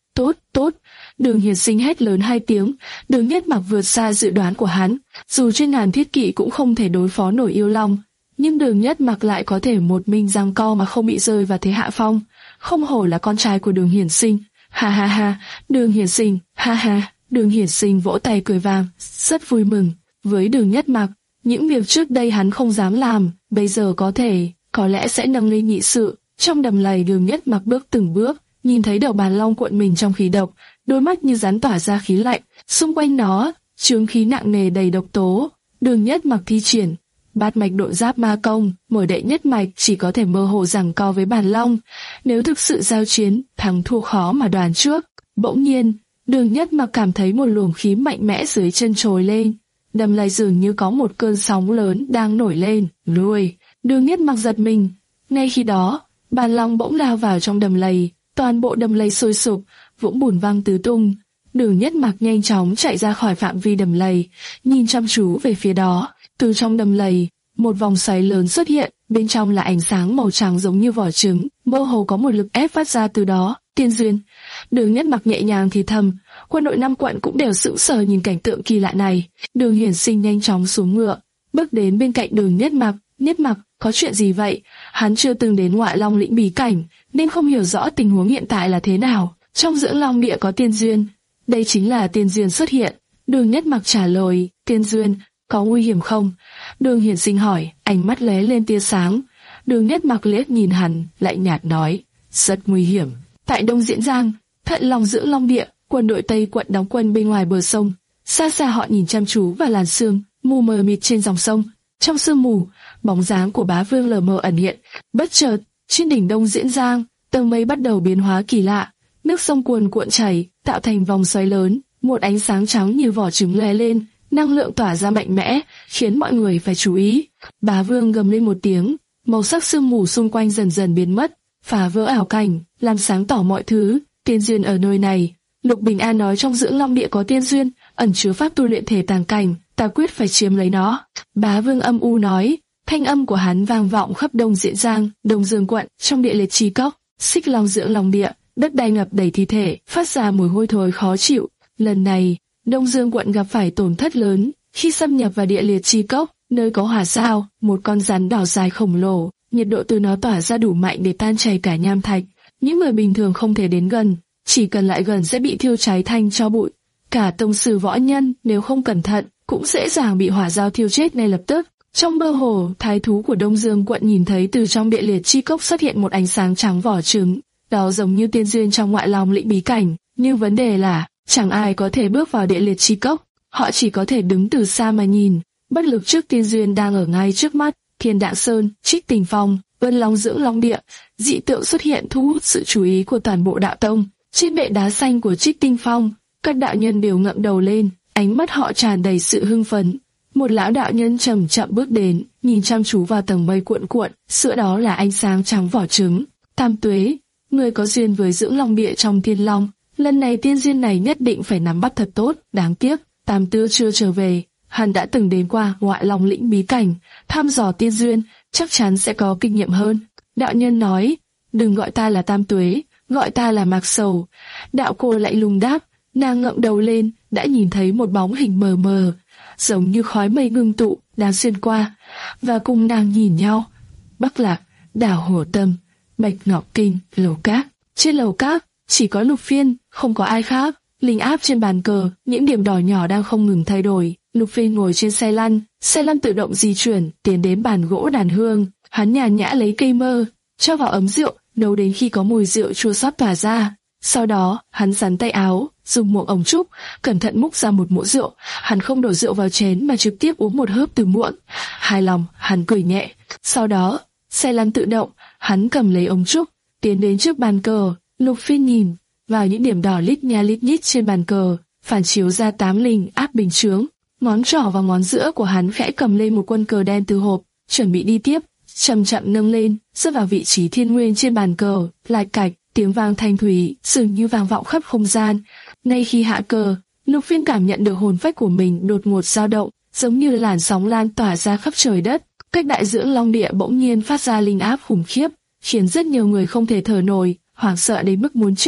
Speaker 2: Tốt, tốt, Đường Hiển Sinh hét lớn hai tiếng. Đường Nhất Mặc vượt xa dự đoán của hắn, dù trên ngàn thiết kỵ cũng không thể đối phó nổi yêu long, nhưng Đường Nhất Mặc lại có thể một mình giằng co mà không bị rơi vào thế hạ phong. Không hổ là con trai của Đường Hiển Sinh. Ha ha ha, Đường Hiển Sinh, ha ha. Đường Hiển Sinh vỗ tay cười vang, rất vui mừng. Với Đường Nhất Mặc, những việc trước đây hắn không dám làm, bây giờ có thể, có lẽ sẽ nâng lên nhị sự. Trong đầm lầy, Đường Nhất Mặc bước từng bước, nhìn thấy đầu bàn long cuộn mình trong khí độc, đôi mắt như rắn tỏa ra khí lạnh, xung quanh nó chướng khí nặng nề đầy độc tố. Đường Nhất Mặc thi triển bát mạch độ giáp ma công, mở đệ nhất mạch, chỉ có thể mơ hồ giằng co với bàn long. Nếu thực sự giao chiến, thắng thua khó mà đoán trước. Bỗng nhiên, Đường Nhất Mặc cảm thấy một luồng khí mạnh mẽ dưới chân trồi lên. Đầm lầy dường như có một cơn sóng lớn đang nổi lên. Lùi! Đường Nhất Mặc giật mình. Ngay khi đó, bàn long bỗng lao vào trong đầm lầy. Toàn bộ đầm lầy sôi sục, vũng bùn văng tứ tung. Đường Nhất Mặc nhanh chóng chạy ra khỏi phạm vi đầm lầy, nhìn chăm chú về phía đó. Từ trong đầm lầy, một vòng xoáy lớn xuất hiện, bên trong là ánh sáng màu trắng giống như vỏ trứng, mơ hồ có một lực ép phát ra từ đó. Tiên duyên. Đường Nhất Mặc nhẹ nhàng thì thầm. Quân đội năm quận cũng đều sững sờ nhìn cảnh tượng kỳ lạ này. Đường Hiển Sinh nhanh chóng xuống ngựa, bước đến bên cạnh Đường Nhất Mặc. Nhất Mặc, có chuyện gì vậy? Hắn chưa từng đến Ngoại Long lĩnh bí cảnh, nên không hiểu rõ tình huống hiện tại là thế nào. Trong Dưỡng Long địa có tiên duyên, đây chính là tiên duyên xuất hiện. Đường Nhất Mặc trả lời, tiên duyên, có nguy hiểm không? Đường Hiển Sinh hỏi, ánh mắt lóe lên tia sáng. Đường Nhất Mặc liếc nhìn hắn, lạnh nhạt nói, rất nguy hiểm. Tại Đông Diễn Giang, Thận Long Dưỡng Long địa, quân đội Tây quận đóng quân bên ngoài bờ sông. Xa xa họ nhìn chăm chú vào làn sương mù mờ mịt trên dòng sông. Trong sương mù, bóng dáng của bá vương lờ mờ ẩn hiện. Bất chợt, trên đỉnh Đông Diễn Giang, tầng mây bắt đầu biến hóa kỳ lạ. Nước sông cuồn cuộn chảy, tạo thành vòng xoáy lớn. Một ánh sáng trắng như vỏ trứng lóe lên, năng lượng tỏa ra mạnh mẽ, khiến mọi người phải chú ý. Bá vương gầm lên một tiếng, màu sắc sương mù xung quanh dần dần biến mất, phá vỡ ảo cảnh, làm sáng tỏ mọi thứ. Tiên duyên ở nơi này. Lục Bình An nói trong Dưỡng Long địa có tiên duyên, ẩn chứa pháp tu luyện thể tàng cảnh, ta quyết phải chiếm lấy nó. Bá vương âm u nói, thanh âm của hắn vang vọng khắp Đông Diễn Giang, Đông Dương quận, trong địa liệt chi cốc, Xích Long Dưỡng Long địa, đất đai ngập đầy thi thể, phát ra mùi hôi thối khó chịu. Lần này, Đông Dương quận gặp phải tổn thất lớn khi xâm nhập vào địa liệt chi cốc, nơi có hỏa sao, một con rắn đỏ dài khổng lồ, nhiệt độ từ nó tỏa ra đủ mạnh để tan chảy cả nham thạch. Những người bình thường không thể đến gần, chỉ cần lại gần sẽ bị thiêu cháy thành tro bụi. Cả tông sư võ nhân nếu không cẩn thận cũng dễ dàng bị hỏa dao thiêu chết ngay lập tức. Trong mơ hồ, thái thú của Đông Dương quận nhìn thấy từ trong địa liệt chi cốc xuất hiện một ánh sáng trắng vỏ trứng, đó giống như tiên duyên trong Ngoại Long lĩnh bí cảnh. Nhưng vấn đề là chẳng ai có thể bước vào địa liệt chi cốc, họ chỉ có thể đứng từ xa mà nhìn, bất lực trước tiên duyên đang ở ngay trước mắt. Thiên Đạng Sơn, Trích Tình Phong, Vân Long Dưỡng Long địa, dị tượng xuất hiện thu hút sự chú ý của toàn bộ đạo tông. Trên bệ đá xanh của Trích Tinh Phong, các đạo nhân đều ngẩng đầu lên, ánh mắt họ tràn đầy sự hưng phấn. Một lão đạo nhân chậm chậm bước đến, nhìn chăm chú vào tầng mây cuộn cuộn, giữa đó là ánh sáng trắng vỏ trứng. Tam Tuế, người có duyên với Dưỡng Long địa trong Thiên Long, lần này tiên duyên này nhất định phải nắm bắt thật tốt. Đáng tiếc, Tam Tư chưa trở về. Hắn đã từng đến qua Ngoại Long lĩnh bí cảnh, thăm dò tiên duyên, chắc chắn sẽ có kinh nghiệm hơn. Đạo nhân nói, đừng gọi ta là Tam Tuế, gọi ta là Mạc Sầu. Đạo cô lạnh lùng đáp, nàng ngẩng đầu lên, đã nhìn thấy một bóng hình mờ mờ, giống như khói mây ngưng tụ, đang xuyên qua, và cùng nàng nhìn nhau. Bắc Lạc, đảo Hồ Tâm, Bạch Ngọc Kinh, lầu cát. Trên lầu cát, chỉ có Lục Phiên, không có ai khác. Linh áp trên bàn cờ, những điểm đỏ nhỏ đang không ngừng thay đổi. Lục Phiên ngồi trên xe lăn, xe lăn tự động di chuyển, tiến đến bàn gỗ đàn hương. Hắn nhàn nhã lấy cây mơ, cho vào ấm rượu, nấu đến khi có mùi rượu chua xót tỏa ra. Sau đó, hắn sắn tay áo, dùng muỗng ống trúc, cẩn thận múc ra một muỗng rượu. Hắn không đổ rượu vào chén mà trực tiếp uống một hớp từ muỗng. Hài lòng, hắn cười nhẹ. Sau đó, xe lăn tự động, hắn cầm lấy ống trúc, tiến đến trước bàn cờ. Lục Phiên nhìn vào những điểm đỏ lít nha lít nhít trên bàn cờ, phản chiếu ra tám linh áp bình chướng. Ngón trỏ và ngón giữa của hắn khẽ cầm lên một quân cờ đen từ hộp, chuẩn bị đi tiếp, chậm chậm nâng lên, rơi vào vị trí thiên nguyên trên bàn cờ. Lạch cạch, tiếng vang thanh thúy, dường như vang vọng khắp không gian. Ngay khi hạ cờ, Lục Phiên cảm nhận được hồn phách của mình đột ngột dao động, giống như làn sóng lan tỏa ra khắp trời đất. Cách đại Dưỡng Long địa bỗng nhiên phát ra linh áp khủng khiếp, khiến rất nhiều người không thể thở nổi, hoảng sợ đến mức muốn chết.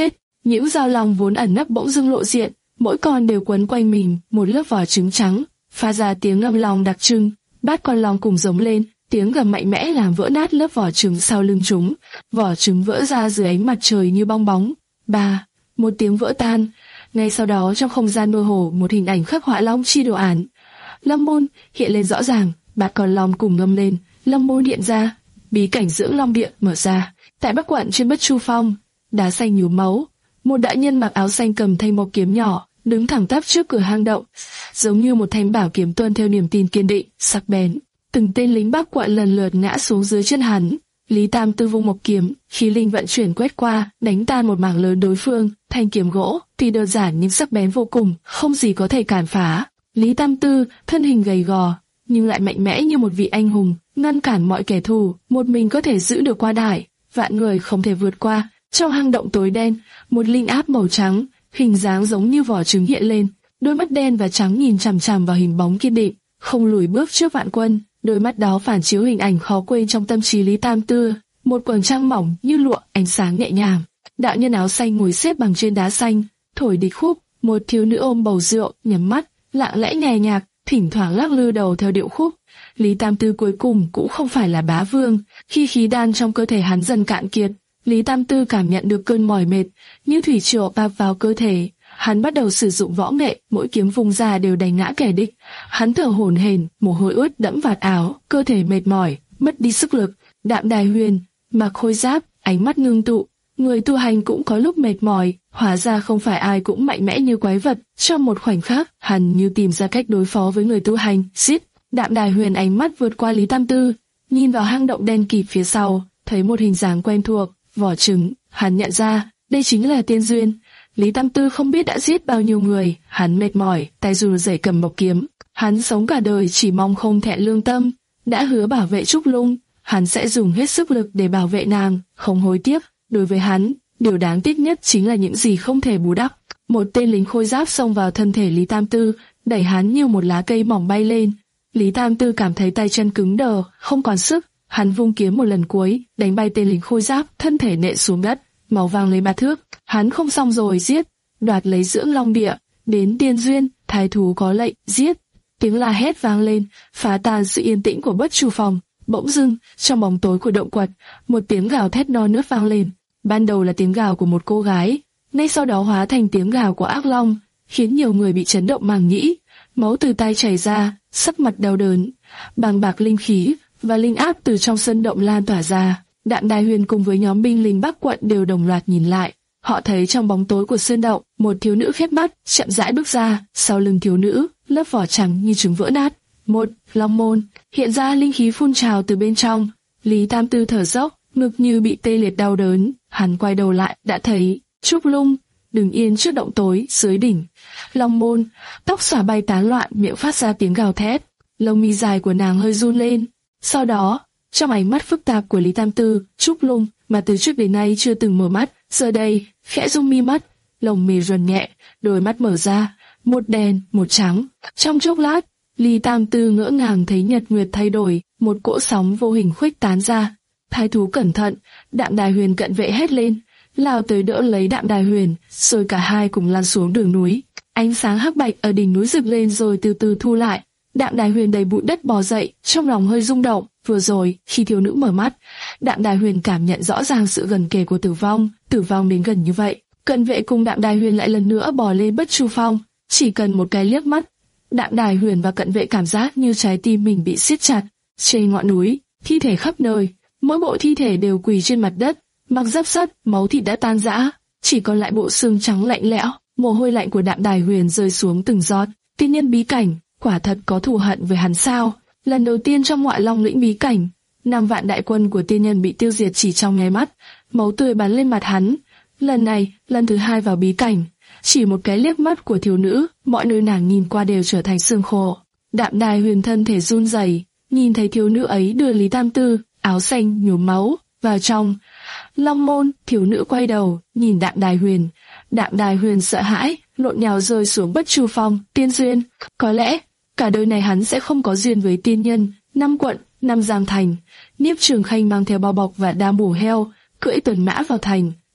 Speaker 2: Những dao long vốn ẩn nấp bỗng dưng lộ diện, mỗi con đều quấn quanh mình một lớp vỏ trứng trắng, phát ra tiếng ngâm long đặc trưng. Bát con long cùng giống lên, tiếng gầm mạnh mẽ làm vỡ nát lớp vỏ trứng sau lưng chúng. Vỏ trứng vỡ ra dưới ánh mặt trời như bong bóng. Ba, một tiếng vỡ tan. Ngay sau đó trong không gian mơ hồ một hình ảnh khắc họa long chi đồ án. Long môn hiện lên rõ ràng, bát con long cùng ngâm lên, long môn hiện ra, bí cảnh dưỡng long điện mở ra. Tại Bắc Quận trên Bất Chu Phong, đá xanh nhuốm máu, một đại nhân mặc áo xanh cầm thanh mộc kiếm nhỏ, đứng thẳng tắp trước cửa hang động, giống như một thanh bảo kiếm tuân theo niềm tin kiên định, sắc bén. Từng tên lính Bắc Quận lần lượt ngã xuống dưới chân hắn. Lý Tam Tư vung mộc kiếm, khí linh vận chuyển quét qua, đánh tan một mảng lớn đối phương. Thanh kiếm gỗ, tuy đơn giản nhưng sắc bén vô cùng, không gì có thể cản phá. Lý Tam Tư, thân hình gầy gò, nhưng lại mạnh mẽ như một vị anh hùng, ngăn cản mọi kẻ thù, một mình có thể giữ được qua đài, vạn người không thể vượt qua. Trong hang động tối đen, một linh áp màu trắng, hình dáng giống như vỏ trứng hiện lên, đôi mắt đen và trắng nhìn chằm chằm vào hình bóng kiên định, không lùi bước trước vạn quân. Đôi mắt đó phản chiếu hình ảnh khó quên trong tâm trí Lý Tam Tư, một quầng trăng mỏng như lụa, ánh sáng nhẹ nhàng. Đạo nhân áo xanh ngồi xếp bằng trên đá xanh, thổi địch khúc, một thiếu nữ ôm bầu rượu, nhắm mắt, lặng lẽ nghe nhạc, thỉnh thoảng lắc lư đầu theo điệu khúc. Lý Tam Tư cuối cùng cũng không phải là bá vương, khi khí đan trong cơ thể hắn dần cạn kiệt, Lý Tam Tư cảm nhận được cơn mỏi mệt, như thủy triều ập vào cơ thể. Hắn bắt đầu sử dụng võ nghệ, mỗi kiếm vùng ra đều đánh ngã kẻ địch. Hắn thở hổn hển, mồ hôi ướt đẫm vạt áo, cơ thể mệt mỏi, mất đi sức lực. Đạm Đài Huyền mặc khôi giáp, ánh mắt ngưng tụ. Người tu hành cũng có lúc mệt mỏi, hóa ra không phải ai cũng mạnh mẽ như quái vật. Trong một khoảnh khắc, hắn như tìm ra cách đối phó với người tu hành. Xít, Đạm Đài Huyền ánh mắt vượt qua Lý Tam Tư, nhìn vào hang động đen kịt phía sau, thấy một hình dáng quen thuộc, vỏ trứng. Hắn nhận ra, đây chính là Tiên Duyên. Lý Tam Tư không biết đã giết bao nhiêu người, hắn mệt mỏi, tay run rẩy cầm mộc kiếm. Hắn sống cả đời chỉ mong không thẹn lương tâm, đã hứa bảo vệ Trúc Lung, hắn sẽ dùng hết sức lực để bảo vệ nàng, không hối tiếc. Đối với hắn, điều đáng tiếc nhất chính là những gì không thể bù đắp. Một tên lính khôi giáp xông vào thân thể Lý Tam Tư, đẩy hắn như một lá cây mỏng bay lên. Lý Tam Tư cảm thấy tay chân cứng đờ, không còn sức. Hắn vung kiếm một lần cuối, đánh bay tên lính khôi giáp, thân thể nện xuống đất, máu vàng lấy ba thước. Hắn không xong rồi, giết, đoạt lấy dưỡng long địa, đến Tiên Duyên, thái thú có lệnh, giết. Tiếng la hét vang lên, phá tan sự yên tĩnh của Bất Chu Phong. Bỗng dưng, trong bóng tối của động quật, một tiếng gào thét non nớt vang lên. Ban đầu là tiếng gào của một cô gái, ngay sau đó hóa thành tiếng gào của ác long, khiến nhiều người bị chấn động màng nhĩ, máu từ tai chảy ra, sắc mặt đau đớn, bàng bạc linh khí và linh áp từ trong sân động lan tỏa ra. Đạm Đài Huyền cùng với nhóm binh lính Bắc Quận đều đồng loạt nhìn lại. Họ thấy trong bóng tối của sơn động, một thiếu nữ khép mắt, chậm rãi bước ra. Sau lưng thiếu nữ, lớp vỏ trắng như trứng vỡ nát. Một long môn hiện ra, linh khí phun trào từ bên trong. Lý Tam Tư thở dốc, ngực như bị tê liệt đau đớn. Hắn quay đầu lại, đã thấy Trúc Lung đứng yên trước động tối dưới đỉnh long môn, tóc xõa bay tán loạn, miệng phát ra tiếng gào thét. Lông mi dài của nàng hơi run lên. Sau đó, trong ánh mắt phức tạp của Lý Tam Tư, Trúc Lung mà từ trước đến nay chưa từng mở mắt, giờ đây khẽ rung mi mắt, lồng mi ruần nhẹ, đôi mắt mở ra, một đen một trắng. Trong chốc lát, Lý Tam Tư ngỡ ngàng thấy nhật nguyệt thay đổi, một cỗ sóng vô hình khuếch tán ra. Thái thú cẩn thận, Đạm Đài Huyền cận vệ hét lên, lao tới đỡ lấy Đạm Đài Huyền, rồi cả hai cùng lăn xuống đường núi. Ánh sáng hắc bạch ở đỉnh núi rực lên rồi từ từ thu lại. Đạm Đài Huyền đầy bụi đất bò dậy, trong lòng hơi rung động. Vừa rồi, khi thiếu nữ mở mắt, Đạm Đài Huyền cảm nhận rõ ràng sự gần kề của tử vong, tử vong đến gần như vậy. Cận vệ cùng Đạm Đài Huyền lại lần nữa bò lên Bất Chu Phong, chỉ cần một cái liếc mắt, Đạm Đài Huyền và cận vệ cảm giác như trái tim mình bị siết chặt. Trên ngọn núi, thi thể khắp nơi, mỗi bộ thi thể đều quỳ trên mặt đất, mặc giáp sắt, máu thịt đã tan rã, chỉ còn lại bộ xương trắng lạnh lẽo. Mồ hôi lạnh của Đạm Đài Huyền rơi xuống từng giọt. Tiên nhân bí cảnh, quả thật có thù hận với hắn sao? Lần đầu tiên trong Ngoại Long lĩnh bí cảnh, năm vạn đại quân của tiên nhân bị tiêu diệt chỉ trong nháy mắt, máu tươi bắn lên mặt hắn. Lần này, lần thứ hai vào bí cảnh, chỉ một cái liếc mắt của thiếu nữ, mọi nơi nàng nhìn qua đều trở thành xương khô. Đạm Đài Huyền thân thể run rẩy, nhìn thấy thiếu nữ ấy đưa Lý Tam Tư, áo xanh nhuốm máu, vào trong long môn. Thiếu nữ quay đầu, nhìn Đạm Đài Huyền. Đạm Đài Huyền sợ hãi, lộn nhào rơi xuống Bất Chu Phong. Tiên duyên, có lẽ cả đời này hắn sẽ không có duyên với tiên nhân. Năm quận, năm giang thành, Niếp Trường Khanh mang theo bao bọc và đa mủ heo, cưỡi tuần mã vào thành.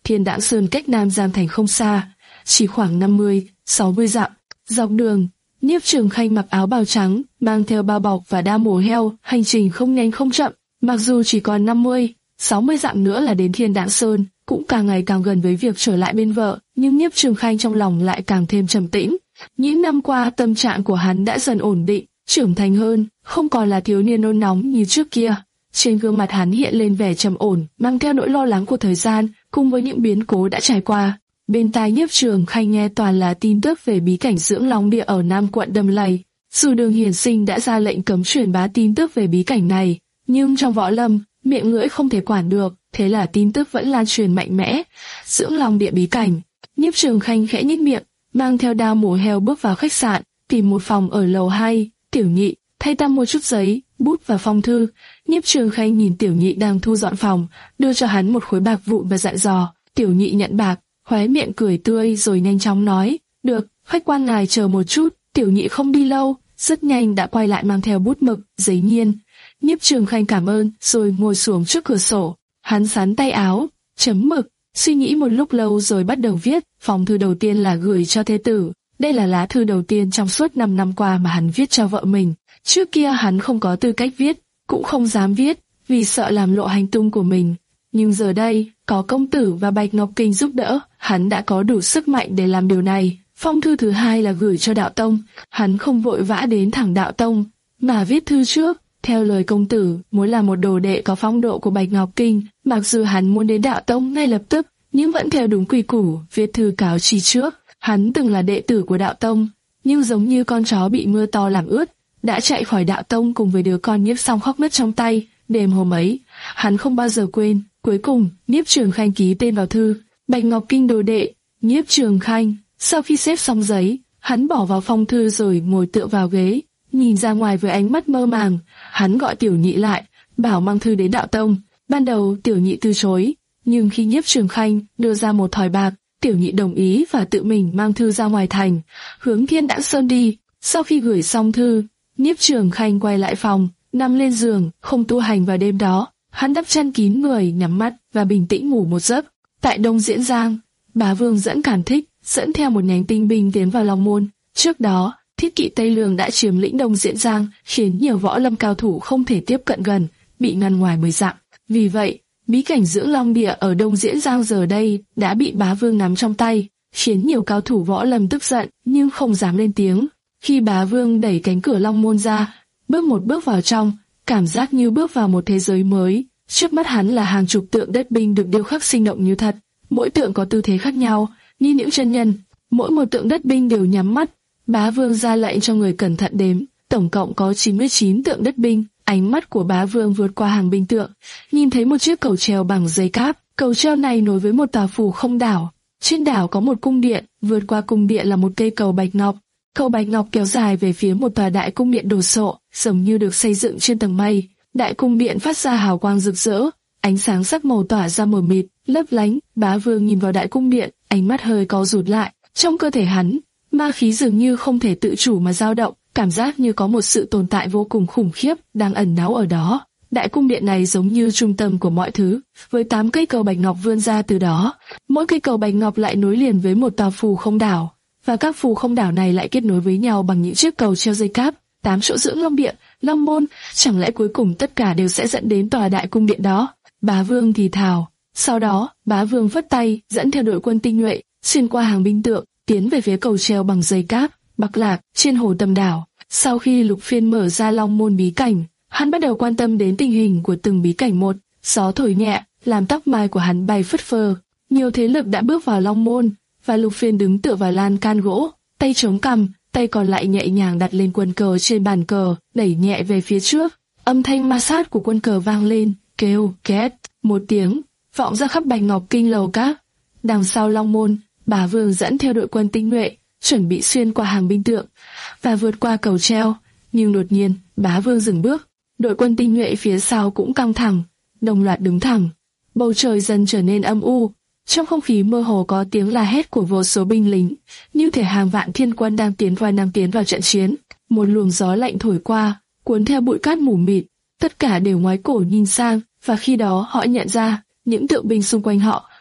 Speaker 2: Thiên Đãng Sơn cách Nam Giang Thành không xa, chỉ khoảng năm mươi, sáu mươi dặm. Dọc đường, Nhiếp Trường Khanh mặc áo bào trắng, mang theo bao bọc và đao mổ heo, hành trình không nhanh không chậm. Mặc dù chỉ còn năm mươi, sáu mươi dặm nữa là đến Thiên Đãng Sơn, cũng càng ngày càng gần với việc trở lại bên vợ, nhưng Nhiếp Trường Khanh trong lòng lại càng thêm trầm tĩnh. Những năm qua tâm trạng của hắn đã dần ổn định, trưởng thành hơn, không còn là thiếu niên nôn nóng như trước kia. Trên gương mặt hắn hiện lên vẻ trầm ổn, mang theo nỗi lo lắng của thời gian, cùng với những biến cố đã trải qua. Bên tai Nhiếp Trường Khanh nghe toàn là tin tức về bí cảnh Dưỡng Long Địa ở Nam quận Đầm Lầy. Dù Đường Hiển Sinh đã ra lệnh cấm truyền bá tin tức về bí cảnh này, nhưng trong võ lâm, miệng lưỡi không thể quản được, thế là tin tức vẫn lan truyền mạnh mẽ. Dưỡng Long Địa bí cảnh. Nhiếp Trường Khanh khẽ nhếch miệng, mang theo đao mổ heo bước vào khách sạn, tìm một phòng ở lầu hai. Tiểu Nhị, thay ta mua chút giấy, bút và phong thư. Nhiếp Trường Khanh nhìn Tiểu Nhị đang thu dọn phòng, đưa cho hắn một khối bạc vụn và dặn dò. Tiểu Nhị nhận bạc, khóe miệng cười tươi rồi nhanh chóng nói, được, khách quan ngài chờ một chút. Tiểu Nhị không đi lâu, rất nhanh đã quay lại mang theo bút mực, giấy nghiên. Nhiếp Trường Khanh cảm ơn, rồi ngồi xuống trước cửa sổ. Hắn sắn tay áo, chấm mực, suy nghĩ một lúc lâu rồi bắt đầu viết. Phong thư đầu tiên là gửi cho thê tử. Đây là lá thư đầu tiên trong suốt năm năm qua mà hắn viết cho vợ mình. Trước kia hắn không có tư cách viết, cũng không dám viết, vì sợ làm lộ hành tung của mình. Nhưng giờ đây, có công tử và Bạch Ngọc Kinh giúp đỡ, hắn đã có đủ sức mạnh để làm điều này. Phong thư thứ hai là gửi cho Đạo Tông. Hắn không vội vã đến thẳng Đạo Tông, mà viết thư trước. Theo lời công tử, muốn là một đồ đệ có phong độ của Bạch Ngọc Kinh, mặc dù hắn muốn đến Đạo Tông ngay lập tức, nhưng vẫn theo đúng quy củ, viết thư cáo chi trước. Hắn từng là đệ tử của Đạo Tông, nhưng giống như con chó bị mưa to làm ướt, đã chạy khỏi Đạo Tông cùng với đứa con Nhiếp Song khóc nấc trong tay. Đêm hôm ấy, hắn không bao giờ quên. Cuối cùng, Nhiếp Trường Khanh ký tên vào thư, Bạch Ngọc Kinh đồ đệ, Nhiếp Trường Khanh. Sau khi xếp xong giấy, hắn bỏ vào phong thư rồi ngồi tựa vào ghế, nhìn ra ngoài với ánh mắt mơ màng. Hắn gọi Tiểu Nhị lại, bảo mang thư đến Đạo Tông. Ban đầu Tiểu Nhị từ chối, nhưng khi Nhiếp Trường Khanh đưa ra một thỏi bạc, Tiểu Nhị đồng ý và tự mình mang thư ra ngoài thành, hướng Thiên Đãng Sơn đi. Sau khi gửi xong thư, Nhiếp Trường Khanh quay lại phòng, nằm lên giường, không tu hành vào đêm đó. Hắn đắp chăn kín người, nhắm mắt và bình tĩnh ngủ một giấc. Tại Đông Diễn Giang, Bá Vương dẫn Càn Thích dẫn theo một nhánh tinh binh tiến vào Long Môn. Trước đó, Thiết kỵ Tây Lương đã chiếm lĩnh Đông Diễn Giang, khiến nhiều võ lâm cao thủ không thể tiếp cận gần, bị ngăn ngoài mười dặm. Vì vậy, bí cảnh Dưỡng Long Địa ở Đông Diễn Giang giờ đây đã bị Bá Vương nắm trong tay, khiến nhiều cao thủ võ lâm tức giận nhưng không dám lên tiếng. Khi Bá Vương đẩy cánh cửa Long Môn ra, bước một bước vào trong, cảm giác như bước vào một thế giới mới. Trước mắt hắn là hàng chục tượng đất binh được điêu khắc sinh động như thật, mỗi tượng có tư thế khác nhau, như những chân nhân. Mỗi một tượng đất binh đều nhắm mắt. Bá Vương ra lệnh cho người cẩn thận đếm, tổng cộng có chín mươi chín tượng đất binh. Ánh mắt của Bá Vương vượt qua hàng binh tượng, nhìn thấy một chiếc cầu treo bằng dây cáp. Cầu treo này nối với một tòa phù không đảo. Trên đảo có một cung điện, vượt qua cung điện là một cây cầu bạch ngọc. Cầu bạch ngọc kéo dài về phía một tòa đại cung điện đồ sộ, giống như được xây dựng trên tầng mây. Đại cung điện phát ra hào quang rực rỡ, ánh sáng sắc màu tỏa ra mờ mịt, lấp lánh. Bá Vương nhìn vào đại cung điện, ánh mắt hơi co rụt lại. Trong cơ thể hắn, ma khí dường như không thể tự chủ mà dao động, cảm giác như có một sự tồn tại vô cùng khủng khiếp đang ẩn náu ở đó. Đại cung điện này giống như trung tâm của mọi thứ, với tám cây cầu bạch ngọc vươn ra từ đó. Mỗi cây cầu bạch ngọc lại nối liền với một tòa phù không đảo, và các phù không đảo này lại kết nối với nhau bằng những chiếc cầu treo dây cáp. Tám chỗ Dưỡng Long Địa, Long Môn, chẳng lẽ cuối cùng tất cả đều sẽ dẫn đến tòa đại cung điện đó? Bá Vương thì thào. Sau đó, Bá Vương phất tay, dẫn theo đội quân tinh nhuệ, xuyên qua hàng binh tượng, tiến về phía cầu treo bằng dây cáp, Bắc Lạc, trên hồ Tâm Đảo. Sau khi Lục Phiên mở ra Long Môn bí cảnh, hắn bắt đầu quan tâm đến tình hình của từng bí cảnh một. Gió thổi nhẹ, làm tóc mai của hắn bay phất phơ. Nhiều thế lực đã bước vào Long Môn, và Lục Phiên đứng tựa vào lan can gỗ, tay chống cằm, tay còn lại nhẹ nhàng đặt lên quân cờ trên bàn cờ, đẩy nhẹ về phía trước. Âm thanh ma sát của quân cờ vang lên, kêu két một tiếng, vọng ra khắp Bạch Ngọc Kinh lầu các. Đằng sau Long Môn, Bá Vương dẫn theo đội quân tinh nhuệ, chuẩn bị xuyên qua hàng binh tượng và vượt qua cầu treo. Nhưng đột nhiên, Bá Vương dừng bước. Đội quân tinh nhuệ phía sau cũng căng thẳng, đồng loạt đứng thẳng. Bầu trời dần trở nên âm u. Trong không khí mơ hồ có tiếng la hét của vô số binh lính, như thể hàng vạn thiên quân đang tiến vào đang tiến vào trận chiến. Một luồng gió lạnh thổi qua, cuốn theo bụi cát mù mịt. Tất cả đều ngoái cổ nhìn sang, và khi đó họ nhận ra những tượng binh xung quanh họ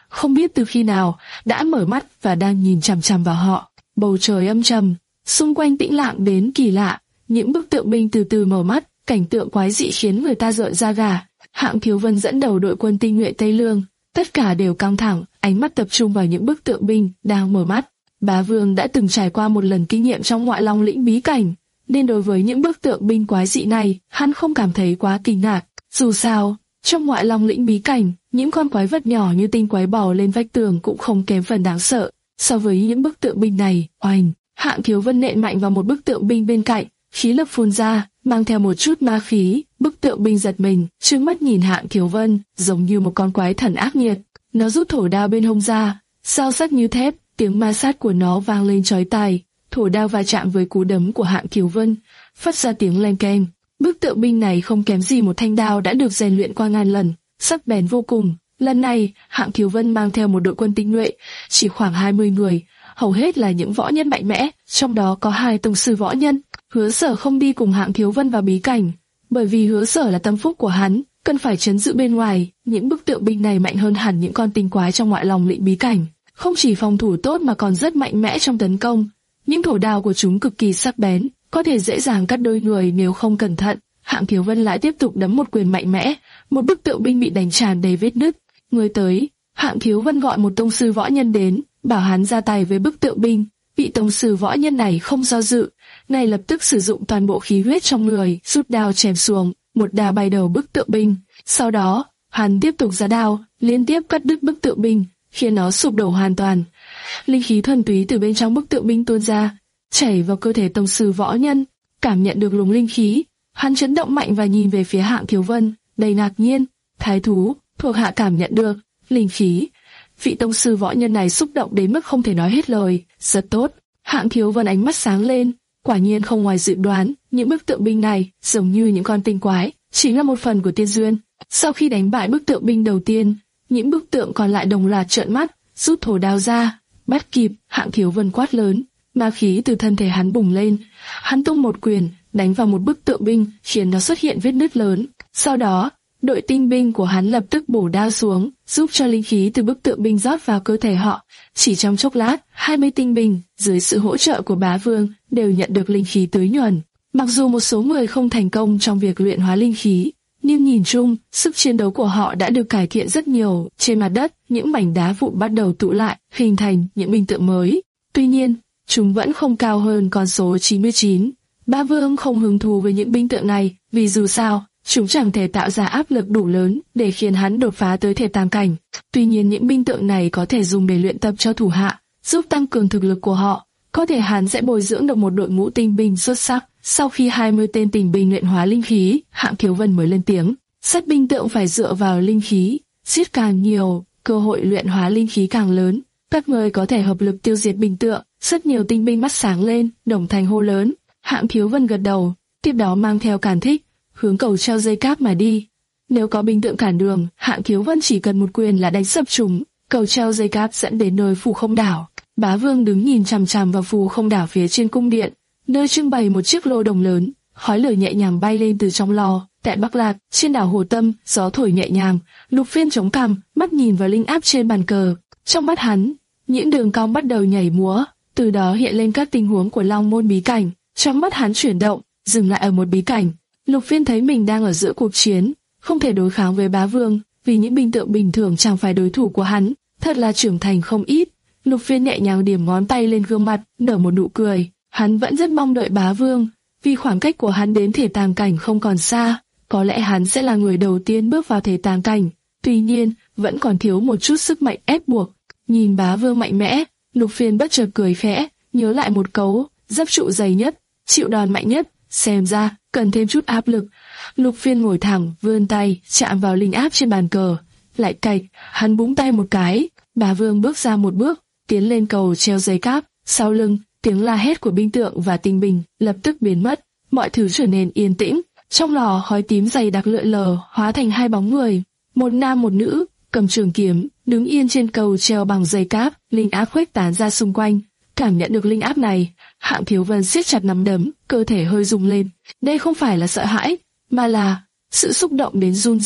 Speaker 2: không biết từ khi nào, đã mở mắt và đang nhìn chằm chằm vào họ. Bầu trời âm trầm, xung quanh tĩnh lặng đến kỳ lạ, những bức tượng binh từ từ mở mắt, cảnh tượng quái dị khiến người ta rợn da gà. Hạng Thiếu Vân dẫn đầu đội quân tinh nhuệ Tây Lương, tất cả đều căng thẳng, ánh mắt tập trung vào những bức tượng binh đang mở mắt. Bá Vương đã từng trải qua một lần kinh nghiệm trong Ngoại Long lĩnh bí cảnh, nên đối với những bức tượng binh quái dị này, hắn không cảm thấy quá kinh ngạc. Dù sao, trong Ngoại Long lĩnh bí cảnh, những con quái vật nhỏ như tinh quái bò lên vách tường cũng không kém phần đáng sợ. So với những bức tượng binh này, oanh, Hạng Thiếu Vân nện mạnh vào một bức tượng binh bên cạnh, khí lực phun ra, mang theo một chút ma khí. Bức tượng binh giật mình, trừng mắt nhìn Hạng Thiếu Vân, giống như một con quái thần ác nghiệt. Nó rút thổ đao bên hông ra, dao sắc như thép, tiếng ma sát của nó vang lên chói tai. Thổ đao va chạm với cú đấm của Hạng Thiếu Vân, phát ra tiếng leng keng. Bức tượng binh này không kém gì một thanh đao đã được rèn luyện qua ngàn lần, sắc bén vô cùng. Lần này, Hạng Thiếu Vân mang theo một đội quân tinh nhuệ, chỉ khoảng hai mươi người, hầu hết là những võ nhân mạnh mẽ, trong đó có hai tông sư võ nhân. Hứa Sở không đi cùng Hạng Thiếu Vân vào bí cảnh, bởi vì Hứa Sở là tâm phúc của hắn, cần phải trấn giữ bên ngoài. Những bức tượng binh này mạnh hơn hẳn những con tinh quái trong Ngoại Long lĩnh bí cảnh, không chỉ phòng thủ tốt mà còn rất mạnh mẽ trong tấn công. Những thổ đao của chúng cực kỳ sắc bén, có thể dễ dàng cắt đôi người nếu không cẩn thận. Hạng Thiếu Vân lại tiếp tục đấm một quyền mạnh mẽ, một bức tượng binh bị đánh tràn đầy vết nứt. Người tới, Hạng Thiếu Vân gọi một tông sư võ nhân đến, bảo hắn ra tay với bức tượng binh. Vị tông sư võ nhân này không do dự, ngay lập tức sử dụng toàn bộ khí huyết trong người, rút đao chém xuống, một đao bay đầu bức tượng binh. Sau đó, hắn tiếp tục ra đao, liên tiếp cắt đứt bức tượng binh, khiến nó sụp đổ hoàn toàn. Linh khí thuần túy từ bên trong bức tượng binh tuôn ra, chảy vào cơ thể tông sư võ nhân. Cảm nhận được luồng linh khí, hắn chấn động mạnh và nhìn về phía Hạng Thiếu Vân, đầy ngạc nhiên. Thái thú, thuộc hạ cảm nhận được linh khí. Vị tông sư võ nhân này xúc động đến mức không thể nói hết lời. Rất tốt. Hạng Thiếu Vân ánh mắt sáng lên, quả nhiên không ngoài dự đoán, những bức tượng binh này giống như những con tinh quái, chính là một phần của tiên duyên. Sau khi đánh bại bức tượng binh đầu tiên, những bức tượng còn lại đồng loạt trợn mắt, rút thổ đao ra. Bắt kịp, Hạng Thiếu Vân quát lớn, ma khí từ thân thể hắn bùng lên, hắn tung một quyền đánh vào một bức tượng binh, khiến nó xuất hiện vết nứt lớn. Sau đó, đội tinh binh của hắn lập tức bổ đao xuống, giúp cho linh khí từ bức tượng binh rót vào cơ thể họ. Chỉ trong chốc lát, hai mươi tinh binh dưới sự hỗ trợ của Bá Vương đều nhận được linh khí tưới nhuần. Mặc dù một số người không thành công trong việc luyện hóa linh khí, nhưng nhìn chung, sức chiến đấu của họ đã được cải thiện rất nhiều. Trên mặt đất, những mảnh đá vụn bắt đầu tụ lại, hình thành những binh tượng mới. Tuy nhiên, chúng vẫn không cao hơn con số chín mươi chín. Bá Vương không hứng thú với những binh tượng này, vì dù sao, chúng chẳng thể tạo ra áp lực đủ lớn để khiến hắn đột phá tới thể tam cảnh. Tuy nhiên những binh tượng này có thể dùng để luyện tập cho thủ hạ, giúp tăng cường thực lực của họ. Có thể hắn sẽ bồi dưỡng được một đội ngũ tinh binh xuất sắc. Sau khi hai mươi tên tinh binh luyện hóa linh khí, Hạng Thiếu Vân mới lên tiếng. Sát binh tượng phải dựa vào linh khí, giết càng nhiều, cơ hội luyện hóa linh khí càng lớn. Các người có thể hợp lực tiêu diệt binh tượng. Rất nhiều tinh binh mắt sáng lên, đồng thanh hô lớn. Hạng Thiếu Vân gật đầu, tiếp đó mang theo Càn Thích, hướng cầu treo dây cáp mà đi. Nếu có binh tượng cản đường, Hạng Thiếu Vân chỉ cần một quyền là đánh sập chúng. Cầu treo dây cáp dẫn đến nơi Phù Không Đảo. Bá Vương đứng nhìn chằm chằm vào Phù Không Đảo phía trên cung điện, nơi trưng bày một chiếc lô đồng lớn. Khói lửa nhẹ nhàng bay lên từ trong lò. Tại Bắc Lạc, trên đảo Hồ Tâm, gió thổi nhẹ nhàng. Lục Phiên chống cằm, mắt nhìn vào linh áp trên bàn cờ. Trong mắt hắn, những đường cong bắt đầu nhảy múa, từ đó hiện lên các tình huống của Long Môn bí cảnh. Trong mắt hắn chuyển động, dừng lại ở một bí cảnh. Lục Phiên thấy mình đang ở giữa cuộc chiến, không thể đối kháng với Bá Vương, vì những binh tượng bình thường chẳng phải đối thủ của hắn. Thật là trưởng thành không ít. Lục Phiên nhẹ nhàng điểm ngón tay lên gương mặt, nở một nụ cười. Hắn vẫn rất mong đợi Bá Vương, vì khoảng cách của hắn đến thể tàng cảnh không còn xa. Có lẽ hắn sẽ là người đầu tiên bước vào thể tàng cảnh. Tuy nhiên, vẫn còn thiếu một chút sức mạnh ép buộc. Nhìn Bá Vương mạnh mẽ, Lục Phiên bất chợt cười khẽ, nhớ lại một câu, giáp trụ dày nhất, chịu đòn mạnh nhất, xem ra cần thêm chút áp lực. Lục Phiên ngồi thẳng, vươn tay, chạm vào linh áp trên bàn cờ, lại cạch, hắn búng tay một cái. Bá Vương bước ra một bước, tiến lên cầu treo dây cáp. Sau lưng, tiếng la hét của binh tượng và tinh binh lập tức biến mất, mọi thứ trở nên yên tĩnh. Trong lò khói tím dày đặc lượn lờ, hóa thành hai bóng người, một nam một nữ, cầm trường kiếm, đứng yên trên cầu treo bằng dây cáp. Linh áp khuếch tán ra xung quanh. Cảm nhận được linh áp này, Hạng Thiếu Vân siết chặt nắm đấm, cơ thể hơi rung lên. Đây không phải là sợ hãi, mà là sự xúc động đến run rẩy.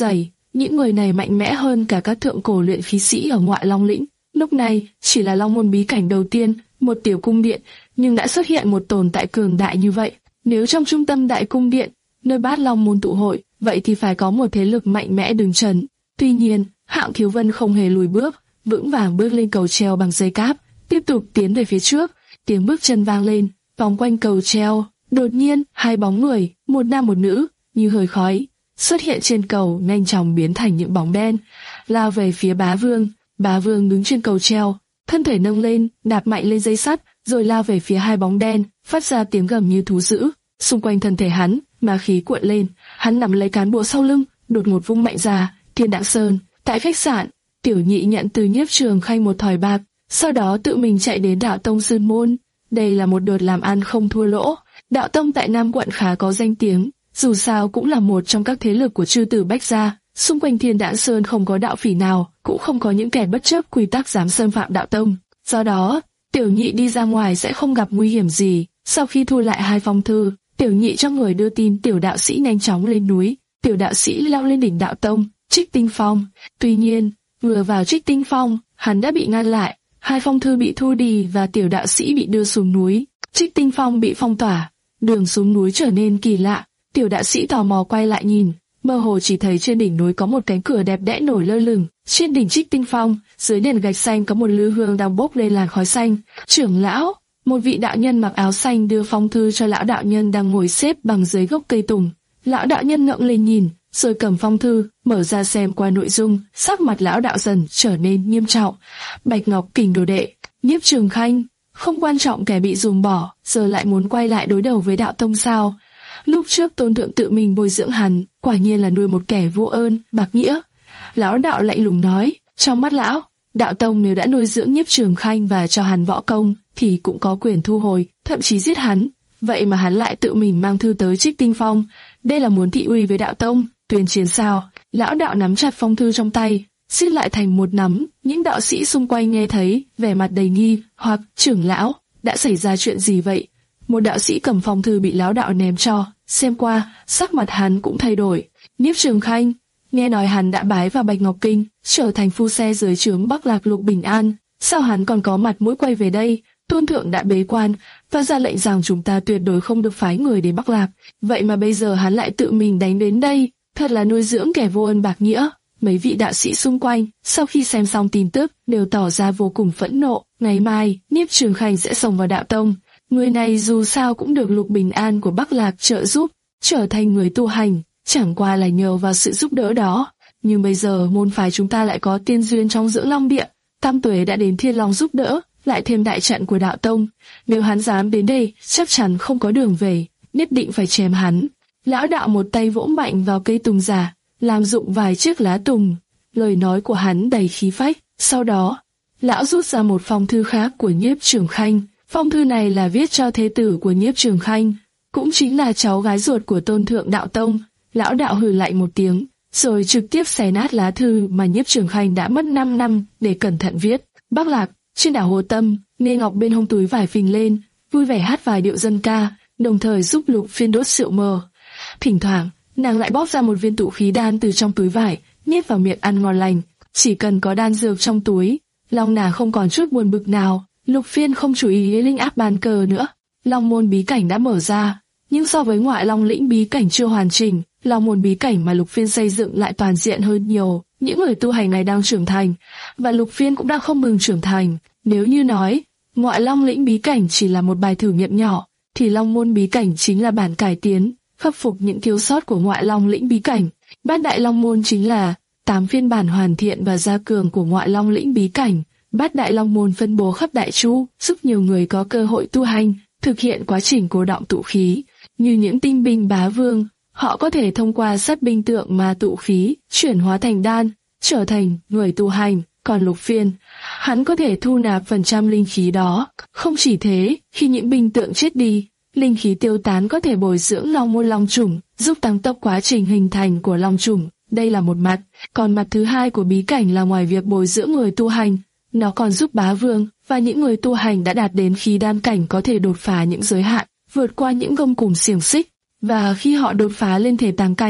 Speaker 2: Những người này mạnh mẽ hơn cả các thượng cổ luyện khí sĩ ở ngoại Long lĩnh. Lúc này, chỉ là Long môn bí cảnh đầu tiên, một tiểu cung điện, nhưng đã xuất hiện một tồn tại cường đại như vậy. Nếu trong trung tâm đại cung điện, nơi bát Long môn tụ hội, vậy thì phải có một thế lực mạnh mẽ đứng trấn. Tuy nhiên, Hạng Thiếu Vân không hề lùi bước, vững vàng bước lên cầu treo bằng dây cáp, tiếp tục tiến về phía trước. Tiếng bước chân vang lên, vòng quanh cầu treo. Đột nhiên, hai bóng người, một nam một nữ, như hơi khói, xuất hiện trên cầu, nhanh chóng biến thành những bóng đen, lao về phía Bá Vương. Bá Vương đứng trên cầu treo, thân thể nâng lên, đạp mạnh lên dây sắt, rồi lao về phía hai bóng đen, phát ra tiếng gầm như thú dữ. Xung quanh thân thể hắn, ma khí cuộn lên, hắn nắm lấy cán búa sau lưng, đột ngột vung mạnh ra. Thiên Đặng Sơn, tại khách sạn, Tiểu Nhị nhận từ Nhiếp Trường Khanh một thỏi bạc, sau đó tự mình chạy đến Đạo Tông Sơn Môn. Đây là một đợt làm ăn không thua lỗ. Đạo Tông tại Nam quận khá có danh tiếng, dù sao cũng là một trong các thế lực của chư tử Bách gia. Xung quanh Thiên Đãng Sơn không có đạo phỉ nào, cũng không có những kẻ bất chấp quy tắc dám xâm phạm đạo tông. Do đó, Tiểu Nhị đi ra ngoài sẽ không gặp nguy hiểm gì. Sau khi thu lại hai phong thư, Tiểu Nhị cho người đưa tin Tiểu đạo sĩ nhanh chóng lên núi. Tiểu đạo sĩ leo lên đỉnh đạo tông, Trích Tinh Phong. Tuy nhiên, vừa vào Trích Tinh Phong, hắn đã bị ngăn lại. Hai phong thư bị thu đi và Tiểu đạo sĩ bị đưa xuống núi. Trích Tinh Phong bị phong tỏa, đường xuống núi trở nên kỳ lạ. Tiểu đạo sĩ tò mò quay lại nhìn, mơ hồ chỉ thấy trên đỉnh núi có một cánh cửa đẹp đẽ nổi lơ lửng. Trên đỉnh Trích Tinh Phong, dưới đèn gạch xanh có một lư hương đang bốc lên làn khói xanh. Trưởng lão, một vị đạo nhân mặc áo xanh đưa phong thư cho lão đạo nhân đang ngồi xếp bằng dưới gốc cây tùng. Lão đạo nhân ngẩng lên nhìn, rồi cầm phong thư, mở ra xem qua nội dung. Sắc mặt lão đạo dần trở nên nghiêm trọng. Bạch Ngọc Kình đồ đệ, Nhiếp Trường Khanh, không quan trọng kẻ bị dùm bỏ, giờ lại muốn quay lại đối đầu với đạo tông sao? Lúc trước Tôn thượng tự mình bồi dưỡng hắn, quả nhiên là nuôi một kẻ vô ơn, bạc nghĩa. Lão đạo lạnh lùng nói, trong mắt lão, đạo tông nếu đã nuôi dưỡng Nhiếp Trường Khanh và cho hắn võ công, thì cũng có quyền thu hồi, thậm chí giết hắn. Vậy mà hắn lại tự mình mang thư tới Trích Tinh Phong, đây là muốn thị uy với đạo tông, tuyên chiến sao? Lão đạo nắm chặt phong thư trong tay, siết lại thành một nắm. Những đạo sĩ xung quanh nghe thấy, vẻ mặt đầy nghi hoặc. Trưởng lão, đã xảy ra chuyện gì vậy? Một đạo sĩ cầm phong thư bị lão đạo ném cho, xem qua, sắc mặt hắn cũng thay đổi. Nhiếp Trường Khanh, nghe nói hắn đã bái vào Bạch Ngọc Kinh, trở thành phu xe dưới trướng Bắc Lạc Lục Bình An. Sao hắn còn có mặt mũi quay về đây? Tôn thượng đã bế quan và ra lệnh rằng chúng ta tuyệt đối không được phái người đến Bắc Lạc. Vậy mà bây giờ hắn lại tự mình đánh đến đây, thật là nuôi dưỡng kẻ vô ơn bạc nghĩa. Mấy vị đạo sĩ xung quanh, sau khi xem xong tin tức, đều tỏ ra vô cùng phẫn nộ. Ngày mai, Nhiếp Trường Khanh sẽ xông vào đạo tông. Người này dù sao cũng được Lục Bình An của Bắc Lạc trợ giúp, trở thành người tu hành, chẳng qua là nhờ vào sự giúp đỡ đó. Nhưng bây giờ môn phái chúng ta lại có tiên duyên trong Dưỡng Long Địa, Tam Tuế đã đến Thiên Long giúp đỡ, lại thêm đại trận của đạo tông. Nếu hắn dám đến đây, chắc chắn không có đường về, nhất định phải chém hắn. Lão đạo một tay vỗ mạnh vào cây tùng giả, làm rụng vài chiếc lá tùng. Lời nói của hắn đầy khí phách. Sau đó, lão rút ra một phong thư khác của Nhiếp Trường Khanh. Phong thư này là viết cho thế tử của Nhiếp Trường Khanh, cũng chính là cháu gái ruột của Tôn thượng đạo tông. Lão đạo hừ lạnh một tiếng, rồi trực tiếp xé nát lá thư mà Nhiếp Trường Khanh đã mất năm năm để cẩn thận viết. Bắc Lạc, trên đảo Hồ Tâm, Nghe Ngọc bên hông túi vải phình lên, vui vẻ hát vài điệu dân ca, đồng thời giúp Lục Phiên đốt rượu mờ. Thỉnh thoảng, nàng lại bóp ra một viên tụ khí đan từ trong túi vải, nhét vào miệng ăn ngon lành. Chỉ cần có đan dược trong túi, lòng nàng không còn chút buồn bực nào. Lục Phiên không chú ý linh áp bàn cờ nữa. Long môn bí cảnh đã mở ra, nhưng so với ngoại Long lĩnh bí cảnh chưa hoàn chỉnh, Long môn bí cảnh mà Lục Phiên xây dựng lại toàn diện hơn nhiều. Những người tu hành này đang trưởng thành, và Lục Phiên cũng đang không ngừng trưởng thành. Nếu như nói ngoại Long lĩnh bí cảnh chỉ là một bài thử nghiệm nhỏ, thì Long môn bí cảnh chính là bản cải tiến, khắc phục những thiếu sót của ngoại Long lĩnh bí cảnh. Bát đại Long môn chính là tám phiên bản hoàn thiện và gia cường của ngoại Long lĩnh bí cảnh. Bát đại Long môn phân bố khắp đại chu, giúp nhiều người có cơ hội tu hành, thực hiện quá trình cô đọng tụ khí. Như những tinh binh bá vương, họ có thể thông qua sát binh tượng mà tụ khí, chuyển hóa thành đan, trở thành người tu hành. Còn Lục Phiên, hắn có thể thu nạp phần trăm linh khí đó. Không chỉ thế, khi những binh tượng chết đi, linh khí tiêu tán có thể bồi dưỡng long môn long trùng, giúp tăng tốc quá trình hình thành của long trùng. Đây là một mặt. Còn mặt thứ hai của bí cảnh là ngoài việc bồi dưỡng người tu hành, nó còn giúp bá vương và những người tu hành đã đạt đến khí đan cảnh có thể đột phá những giới hạn, vượt qua những gông cùm xiềng xích. Và khi họ đột phá lên thể tàng cảnh,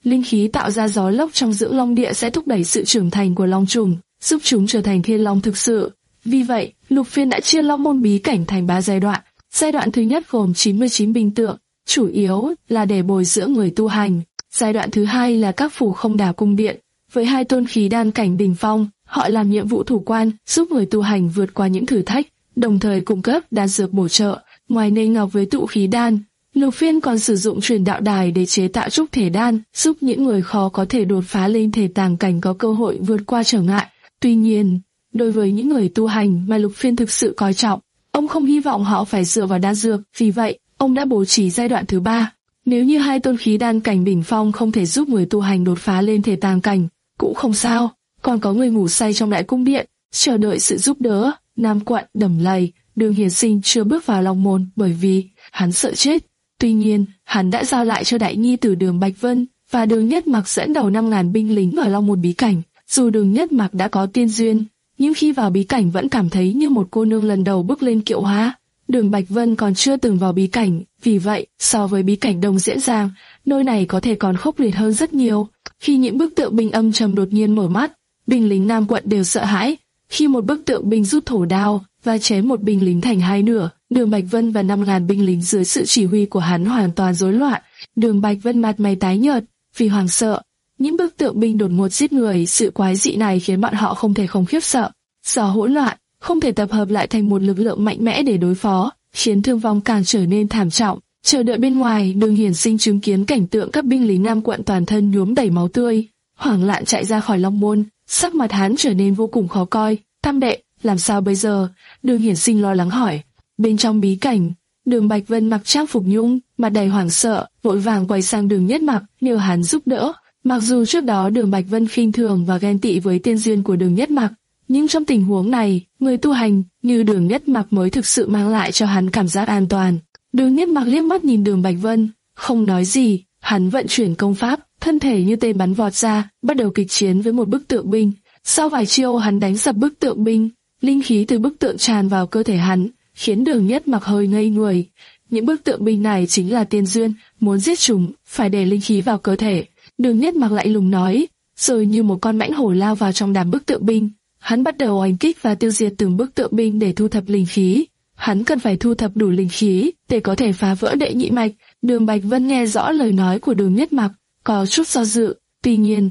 Speaker 2: Linh khí tạo ra gió lốc trong dưỡng long địa sẽ thúc đẩy sự trưởng thành của long trùng, giúp chúng trở thành thiên long thực sự. Vì vậy, Lục Phiên đã chia long môn bí cảnh thành ba giai đoạn. Giai đoạn thứ nhất gồm chín mươi chín binh tượng, chủ yếu là để bồi dưỡng người tu hành. Giai đoạn thứ hai là các phủ không đảo cung điện, với hai tôn khí đan cảnh đỉnh phong, họ làm nhiệm vụ thủ quan, giúp người tu hành vượt qua những thử thách, đồng thời cung cấp đan dược bổ trợ. Ngoài nê ngọc với tụ khí đan, Lục Phiên còn sử dụng truyền đạo đài để chế tạo trúc thể đan, giúp những người khó có thể đột phá lên thể tàng cảnh có cơ hội vượt qua trở ngại. Tuy nhiên, đối với những người tu hành mà Lục Phiên thực sự coi trọng, ông không hy vọng họ phải dựa vào đan dược, vì vậy, ông đã bố trí giai đoạn thứ ba. Nếu như hai tôn khí đan cảnh đỉnh phong không thể giúp người tu hành đột phá lên thể tàng cảnh, cũng không sao, còn có người ngủ say trong đại cung điện, chờ đợi sự giúp đỡ. Nam Quận Đầm Lầy, Đường Hiển Sinh chưa bước vào long môn bởi vì hắn sợ chết. Tuy nhiên, hắn đã giao lại cho đại nhi tử Đường Bạch Vân và Đường Nhất Mặc dẫn đầu năm ngàn binh lính ở long môn bí cảnh. Dù Đường Nhất Mặc đã có tiên duyên, nhưng khi vào bí cảnh vẫn cảm thấy như một cô nương lần đầu bước lên kiệu hóa. Đường Bạch Vân còn chưa từng vào bí cảnh, vì vậy, so với bí cảnh Đông Diễn Giang, nơi này có thể còn khốc liệt hơn rất nhiều. Khi những bức tượng binh âm trầm đột nhiên mở mắt, binh lính Nam Quận đều sợ hãi. Khi một bức tượng binh rút thổ đao và chém một binh lính thành hai nửa, Đường Bạch Vân và năm ngàn binh lính dưới sự chỉ huy của hắn hoàn toàn rối loạn. Đường Bạch Vân mặt mày tái nhợt vì hoảng sợ. Những bức tượng binh đột ngột giết người, sự quái dị này khiến bọn họ không thể không khiếp sợ. Do hỗn loạn, không thể tập hợp lại thành một lực lượng mạnh mẽ để đối phó, khiến thương vong càng trở nên thảm trọng. Chờ đợi bên ngoài, Đường Hiển Sinh chứng kiến cảnh tượng các binh lính Nam Quận toàn thân nhuốm đầy máu tươi, hoảng loạn chạy ra khỏi long môn, sắc mặt hắn trở nên vô cùng khó coi. Tam đệ, làm sao bây giờ? Đường Hiển Sinh lo lắng hỏi. Bên trong bí cảnh, Đường Bạch Vân mặc trang phục nhung, mặt đầy hoảng sợ, vội vàng quay sang Đường Nhất Mặc nhờ hắn giúp đỡ. Mặc dù trước đó Đường Bạch Vân khinh thường và ghen tị với tiên duyên của Đường Nhất Mặc, nhưng trong tình huống này, người tu hành như Đường Nhất Mặc mới thực sự mang lại cho hắn cảm giác an toàn. Đường Nhất Mặc liếc mắt nhìn Đường Bạch Vân, không nói gì, hắn vận chuyển công pháp, thân thể như tên bắn vọt ra, bắt đầu kịch chiến với một bức tượng binh. Sau vài chiêu hắn đánh sập bức tượng binh, linh khí từ bức tượng tràn vào cơ thể hắn, khiến Đường Nhất Mặc hơi ngây người. Những bức tượng binh này chính là tiên duyên, muốn giết chúng, phải để linh khí vào cơ thể. Đường Nhất Mặc lạnh lùng nói, rồi như một con mãnh hổ lao vào trong đám bức tượng binh. Hắn bắt đầu oanh kích và tiêu diệt từng bức tượng binh để thu thập linh khí. Hắn cần phải thu thập đủ linh khí để có thể phá vỡ đệ nhị mạch. Đường Bạch Vân nghe rõ lời nói của Đường Nhất Mặc, có chút do dự, tuy nhiên.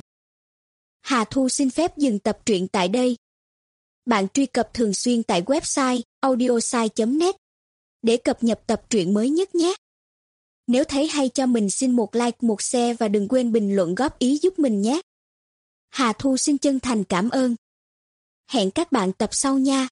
Speaker 3: Hà Thu xin phép dừng tập truyện tại đây. Bạn truy cập thường xuyên tại website audiosai chấm net để cập nhật tập truyện mới nhất nhé. Nếu thấy hay cho mình xin một like, một share và đừng quên bình luận góp ý giúp mình nhé. Hà Thu xin chân thành cảm ơn. Hẹn các bạn tập sau nha.